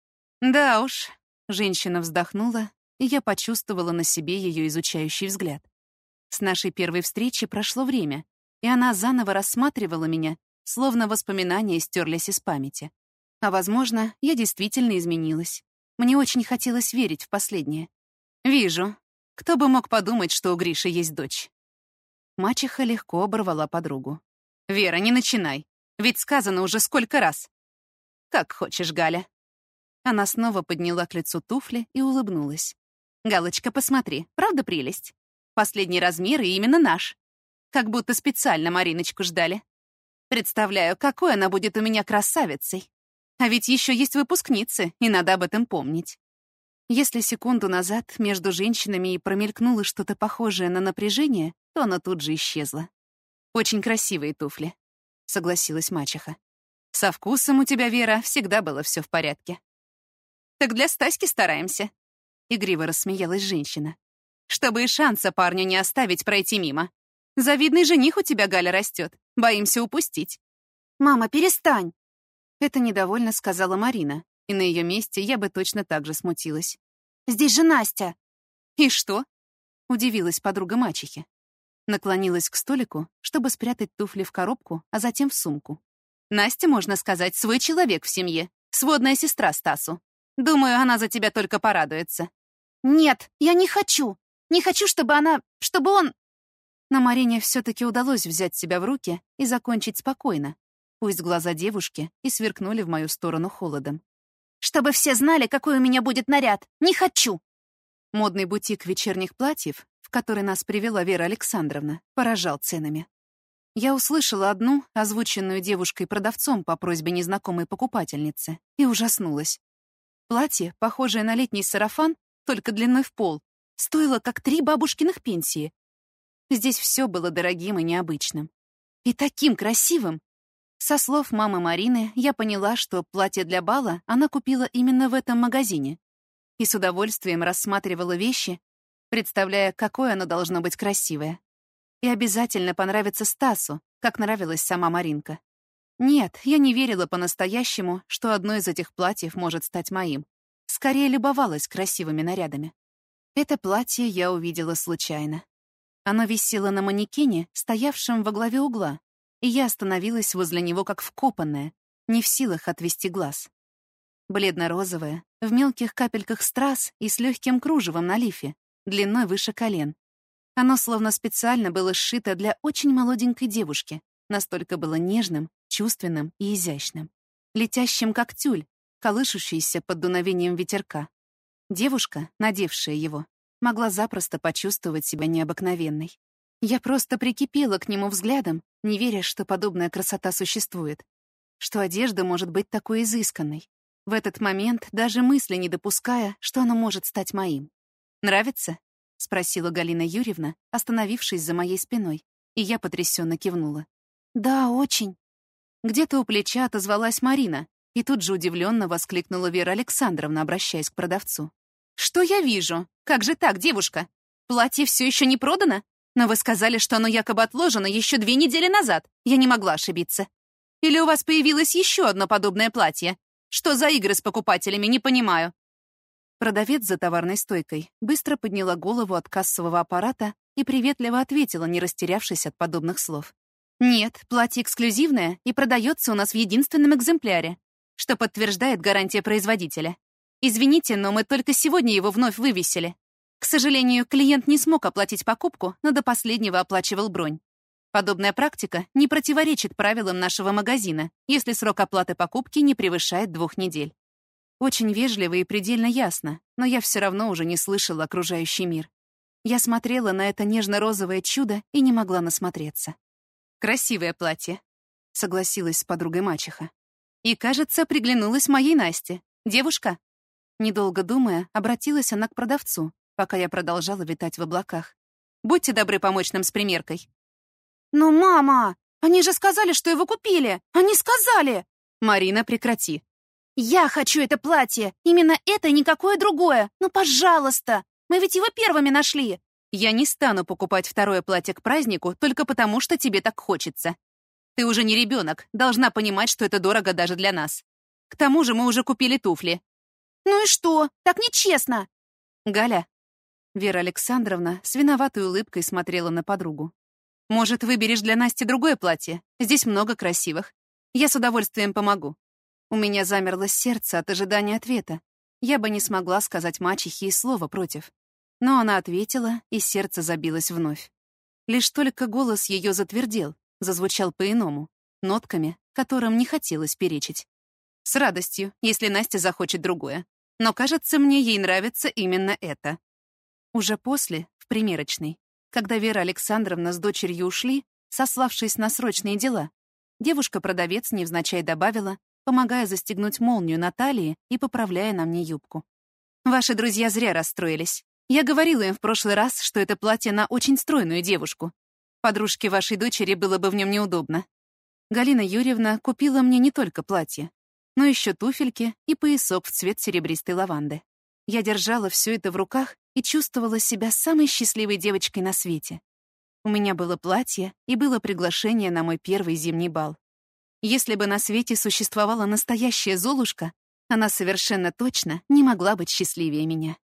Да уж, женщина вздохнула, и я почувствовала на себе ее изучающий взгляд. С нашей первой встречи прошло время, и она заново рассматривала меня, словно воспоминания стерлись из памяти. А, возможно, я действительно изменилась. Мне очень хотелось верить в последнее. Вижу. Кто бы мог подумать, что у Гриши есть дочь? Мачеха легко оборвала подругу. «Вера, не начинай. Ведь сказано уже сколько раз». «Как хочешь, Галя». Она снова подняла к лицу туфли и улыбнулась. «Галочка, посмотри, правда прелесть? Последний размер и именно наш. Как будто специально Мариночку ждали. Представляю, какой она будет у меня красавицей. А ведь еще есть выпускницы, и надо об этом помнить». Если секунду назад между женщинами и промелькнуло что-то похожее на напряжение, то оно тут же исчезло. «Очень красивые туфли», — согласилась мачеха. «Со вкусом у тебя, Вера, всегда было все в порядке». «Так для Стаськи стараемся», — игриво рассмеялась женщина. «Чтобы и шанса парню не оставить пройти мимо. Завидный жених у тебя, Галя, растет. Боимся упустить». «Мама, перестань!» Это недовольно сказала Марина, и на ее месте я бы точно так же смутилась. «Здесь же Настя!» «И что?» — удивилась подруга мачехи. Наклонилась к столику, чтобы спрятать туфли в коробку, а затем в сумку. «Настя, можно сказать, свой человек в семье, сводная сестра Стасу. Думаю, она за тебя только порадуется». «Нет, я не хочу! Не хочу, чтобы он...» Но Марине все-таки удалось взять себя в руки и закончить спокойно. Пусть глаза девушки и сверкнули в мою сторону холодом. «Чтобы все знали, какой у меня будет наряд! Не хочу!» Модный бутик вечерних платьев, в который нас привела Вера Александровна, поражал ценами. Я услышала одну, озвученную девушкой-продавцом по просьбе незнакомой покупательницы, и ужаснулась. Платье, похожее на летний сарафан, только длиной в пол, стоило как 3 бабушкиных пенсии. Здесь все было дорогим и необычным. И таким красивым! Со слов мамы Марины я поняла, что платье для бала она купила именно в этом магазине. И с удовольствием рассматривала вещи, представляя, какое оно должно быть красивое. И обязательно понравится Стасу, как нравилась сама Маринка. Нет, я не верила по-настоящему, что одно из этих платьев может стать моим. Скорее любовалась красивыми нарядами. Это платье я увидела случайно. Оно висело на манекене, стоявшем во главе угла, и я остановилась возле него как вкопанная, не в силах отвести глаз. Бледно-розовое, в мелких капельках страз и с легким кружевом на лифе, длиной выше колен. Оно словно специально было сшито для очень молоденькой девушки, настолько было нежным, чувственным и изящным. Летящим, как тюль, колышущийся под дуновением ветерка. Девушка, надевшая его, могла запросто почувствовать себя необыкновенной. Я просто прикипела к нему взглядом, не веря, что подобная красота существует, что одежда может быть такой изысканной, в этот момент даже мысли не допуская, что она может стать моим. «Нравится?» — спросила Галина Юрьевна, остановившись за моей спиной, и я потрясенно кивнула. «Да, очень». Где-то у плеча отозвалась Марина, и тут же удивленно воскликнула Вера Александровна, обращаясь к продавцу. «Что я вижу? Как же так, девушка? Платье все еще не продано? Но вы сказали, что оно якобы отложено еще 2 недели назад. Я не могла ошибиться. Или у вас появилось еще одно подобное платье? Что за игры с покупателями, не понимаю». Продавец за товарной стойкой быстро подняла голову от кассового аппарата и приветливо ответила, не растерявшись от подобных слов. «Нет, платье эксклюзивное и продается у нас в единственном экземпляре, что подтверждает гарантия производителя. Извините, но мы только сегодня его вновь вывесили. К сожалению, клиент не смог оплатить покупку, но до последнего оплачивал бронь. Подобная практика не противоречит правилам нашего магазина, если срок оплаты покупки не превышает 2 недель». Очень вежливо и предельно ясно, но я все равно уже не слышала окружающий мир. Я смотрела на это нежно-розовое чудо и не могла насмотреться. «Красивое платье», — согласилась с подругой мачеха. «И, кажется, приглянулась моей Насте. Девушка?» Недолго думая, обратилась она к продавцу, пока я продолжала витать в облаках. «Будьте добры помочь нам с примеркой». «Но, мама, они же сказали, что его купили! Они сказали!» «Марина, прекрати». «Я хочу это платье! Именно это и никакое другое! Ну, пожалуйста! Мы ведь его первыми нашли!» «Я не стану покупать второе платье к празднику только потому, что тебе так хочется. Ты уже не ребенок, должна понимать, что это дорого даже для нас. К тому же мы уже купили туфли». «Ну и что? Так нечестно!» «Галя». Вера Александровна с виноватой улыбкой смотрела на подругу. «Может, выберешь для Насти другое платье? Здесь много красивых. Я с удовольствием помогу». У меня замерло сердце от ожидания ответа. Я бы не смогла сказать мачехе и слова против. Но она ответила, и сердце забилось вновь. Лишь только голос ее затвердел, зазвучал по-иному, нотками, которым не хотелось перечить. С радостью, если Настя захочет другое. Но, кажется, мне ей нравится именно это. Уже после, в примерочной, когда Вера Александровна с дочерью ушли, сославшись на срочные дела, девушка-продавец невзначай добавила, помогая застегнуть молнию на талии и поправляя на мне юбку. «Ваши друзья зря расстроились. Я говорила им в прошлый раз, что это платье на очень стройную девушку. Подружке вашей дочери было бы в нем неудобно. Галина Юрьевна купила мне не только платье, но еще туфельки и поясок в цвет серебристой лаванды. Я держала все это в руках и чувствовала себя самой счастливой девочкой на свете. У меня было платье и было приглашение на мой первый зимний бал. Если бы на свете существовала настоящая Золушка, она совершенно точно не могла быть счастливее меня.